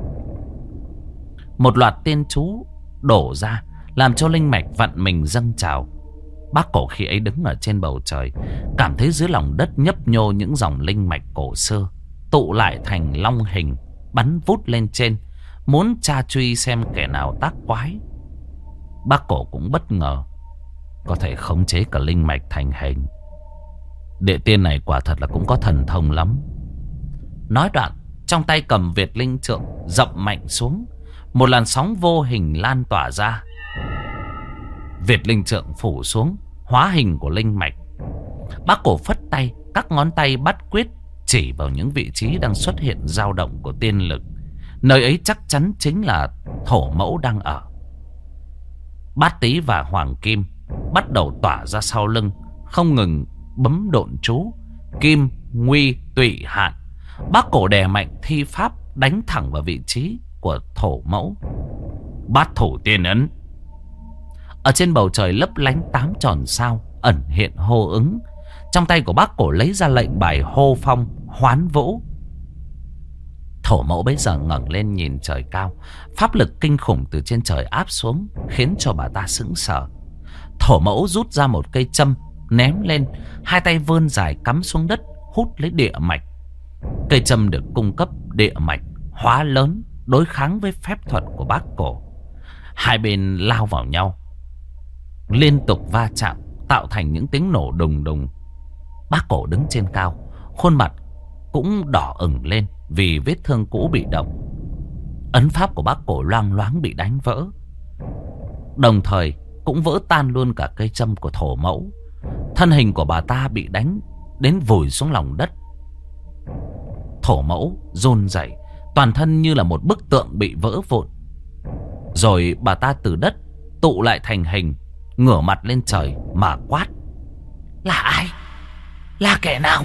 Một loạt tiên chú đổ ra, làm cho linh mạch vặn mình dâng trào. Bác cổ khi ấy đứng ở trên bầu trời, cảm thấy dưới lòng đất nhấp nhô những dòng linh mạch cổ xưa, tụ lại thành long hình, bắn vút lên trên, muốn tra truy xem kẻ nào tác quái. Bác cổ cũng bất ngờ, có thể khống chế cả linh mạch thành hình. Địa tiên này quả thật là cũng có thần thông lắm. Nói đoạn, trong tay cầm Việt linh trượng dậm mạnh xuống. Một làn sóng vô hình lan tỏa ra. Việt linh trượng phủ xuống, hóa hình của linh mạch. Bác cổ phất tay, các ngón tay bắt quyết chỉ vào những vị trí đang xuất hiện dao động của tiên lực. Nơi ấy chắc chắn chính là thổ mẫu đang ở. Bát tý và hoàng kim bắt đầu tỏa ra sau lưng, không ngừng bấm độn chú: kim, nguy, tụy, hạn. Bác cổ đè mạnh thi pháp đánh thẳng vào vị trí của thổ mẫu. Bát thủ tiên ấn. Ở trên bầu trời lấp lánh 8 tròn sao ẩn hiện hô ứng. Trong tay của bác cổ lấy ra lệnh bài hô phong hoán vũ. Thổ mẫu bấy giờ ngẩng lên nhìn trời cao. Pháp lực kinh khủng từ trên trời áp xuống, khiến cho bà ta sững sờ. Thổ mẫu rút ra một cây châm ném lên, hai tay vươn dài cắm xuống đất, hút lấy địa mạch. Cây châm được cung cấp địa mạch hóa lớn, đối kháng với phép thuật của bác cổ. Hai bên lao vào nhau, liên tục va chạm, tạo thành những tiếng nổ đùng đùng. Bác cổ đứng trên cao, khuôn mặt cũng đỏ ửng lên vì vết thương cũ bị động. Ấn pháp của bác cổ loang loáng bị đánh vỡ, đồng thời cũng vỡ tan luôn cả cây châm của thổ mẫu. Thân hình của bà ta bị đánh đến vùi xuống lòng đất. Thổ mẫu run rẩy, toàn thân như là một bức tượng bị vỡ vụn. Rồi bà ta từ đất tụ lại thành hình, ngửa mặt lên trời mà quát: là ai? Là kẻ nào?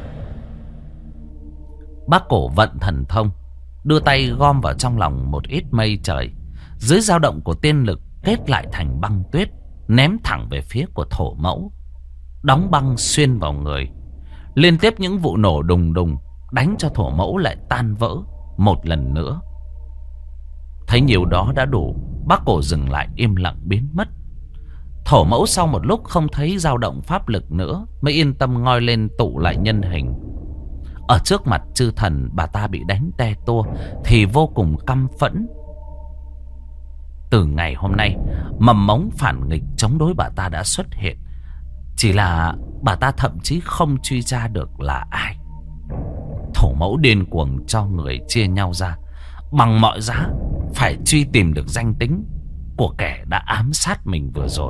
Bác cổ vận thần thông, đưa tay gom vào trong lòng một ít mây trời. Dưới dao động của tiên lực kết lại thành băng tuyết, ném thẳng về phía của thổ mẫu, đóng băng xuyên vào người. Liên tiếp những vụ nổ đùng đùng đánh cho thổ mẫu lại tan vỡ một lần nữa. Thấy nhiều đó đã đủ, bác cổ dừng lại im lặng biến mất. Thổ mẫu sau một lúc không thấy dao động pháp lực nữa, mới yên tâm ngoi lên tụ lại nhân hình. Ở trước mặt chư thần, bà ta bị đánh te tua thì vô cùng căm phẫn. Từ ngày hôm nay, mầm mống phản nghịch chống đối bà ta đã xuất hiện. Chỉ là bà ta thậm chí không truy ra được là ai. Thổ mẫu điên cuồng cho người chia nhau ra, bằng mọi giá phải truy tìm được danh tính của kẻ đã ám sát mình vừa rồi.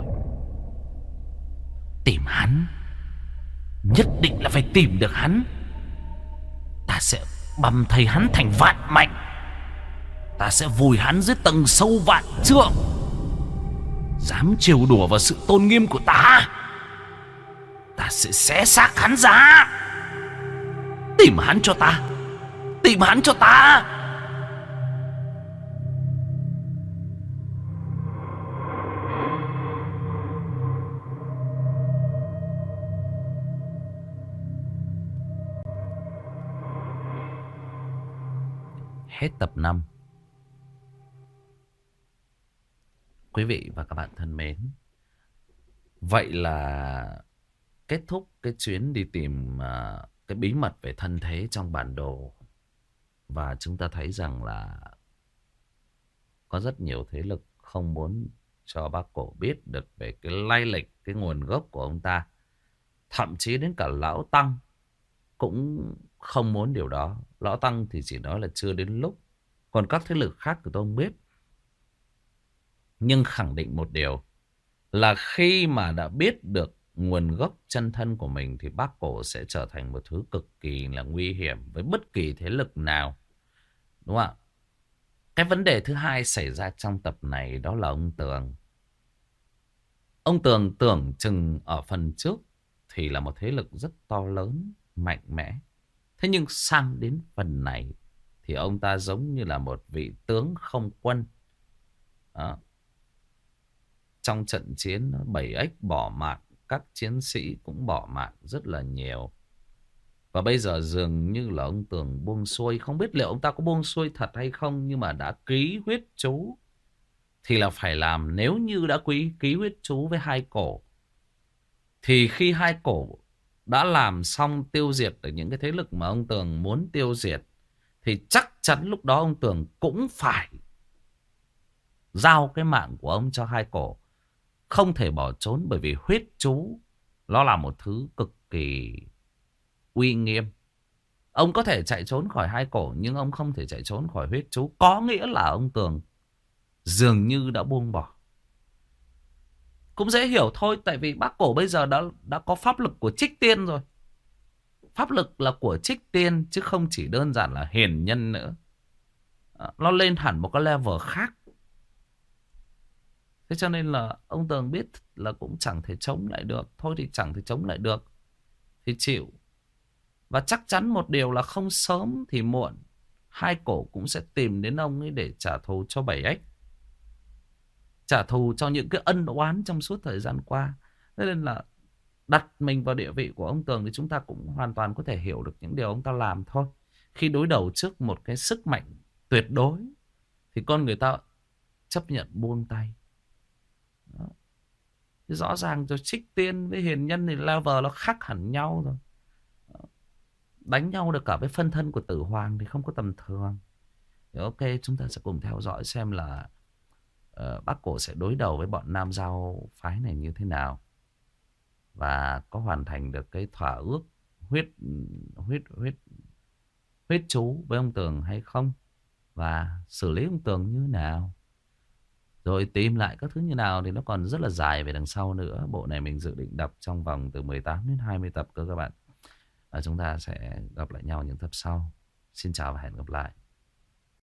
Tìm hắn, nhất định là phải tìm được hắn. Ta sẽ băm thây hắn thành vạn mảnh. Ta sẽ vùi hắn dưới tầng sâu vạn trượng. Dám trêu đùa vào sự tôn nghiêm của ta, ta sẽ xé xác hắn ra. Tìm hắn cho ta. Tìm hắn cho ta. Hết tập 5. Quý vị và các bạn thân mến, vậy là kết thúc cái chuyến đi tìm cái bí mật về thân thế trong bản đồ. Và chúng ta thấy rằng là có rất nhiều thế lực không muốn cho bác Cổ biết được về cái lai lịch, cái nguồn gốc của ông ta. Thậm chí đến cả Lão Tăng cũng không muốn điều đó. Lão Tăng thì chỉ nói là chưa đến lúc. Còn các thế lực khác thì tôi không biết. Nhưng khẳng định một điều là khi mà đã biết được nguồn gốc chân thân của mình thì bác Cổ sẽ trở thành một thứ cực kỳ là nguy hiểm với bất kỳ thế lực nào. Đúng không ạ? Cái vấn đề thứ hai xảy ra trong tập này đó là ông Tường. Ông Tường tưởng chừng ở phần trước thì là một thế lực rất to lớn, mạnh mẽ. Thế nhưng sang đến phần này thì ông ta giống như là một vị tướng không quân. Đó. Trong trận chiến 7X bỏ mạng, các chiến sĩ cũng bỏ mạng rất là nhiều. Và bây giờ dường như là ông Tường buông xuôi. Không biết liệu ông ta có buông xuôi thật hay không, nhưng mà đã ký huyết chú thì là phải làm. Nếu như đã ký huyết chú với Hai Cổ thì khi Hai Cổ đã làm xong tiêu diệt được những cái thế lực mà ông Tường muốn tiêu diệt thì chắc chắn lúc đó ông Tường cũng phải giao cái mạng của ông cho Hai Cổ. Không thể bỏ trốn, bởi vì huyết chú nó là một thứ cực kỳ uy nghiêm. Ông có thể chạy trốn khỏi Hai Cổ nhưng ông không thể chạy trốn khỏi huyết chú. Có nghĩa là ông Tường dường như đã buông bỏ. Cũng dễ hiểu thôi, tại vì bác Cổ bây giờ đã có pháp lực của Trích Tiên rồi. Pháp lực là của Trích Tiên chứ không chỉ đơn giản là hiền nhân nữa. Nó lên hẳn một cái level khác. Thế cho nên là ông Tường biết là cũng chẳng thể chống lại được. Thôi thì chẳng thể chống lại được thì chịu. Và chắc chắn một điều là không sớm thì muộn Hai Cổ cũng sẽ tìm đến ông ấy để trả thù cho 7X. Trả thù cho những cái ân oán trong suốt thời gian qua. Thế nên là đặt mình vào địa vị của ông Tường thì chúng ta cũng hoàn toàn có thể hiểu được những điều ông ta làm thôi. Khi đối đầu trước một cái sức mạnh tuyệt đối thì con người ta chấp nhận buông tay. Đó. Rõ ràng cho Trích Tiên với hiền nhân thì level nó khác hẳn nhau rồi. Đánh nhau được cả với phân thân của Tử Hoàng thì không có tầm thường. Thì ok, chúng ta sẽ cùng theo dõi xem là bác Cổ sẽ đối đầu với bọn Nam Giao phái này như thế nào. Và có hoàn thành được cái thỏa ước huyết chú với ông Tường hay không. Và xử lý ông Tường như nào. Rồi tìm lại các thứ như nào thì nó còn rất là dài về đằng sau nữa. Bộ này mình dự định đọc trong vòng từ 18 đến 20 tập cơ các bạn. Và chúng ta sẽ gặp lại nhau những tập sau. Xin chào và hẹn gặp lại.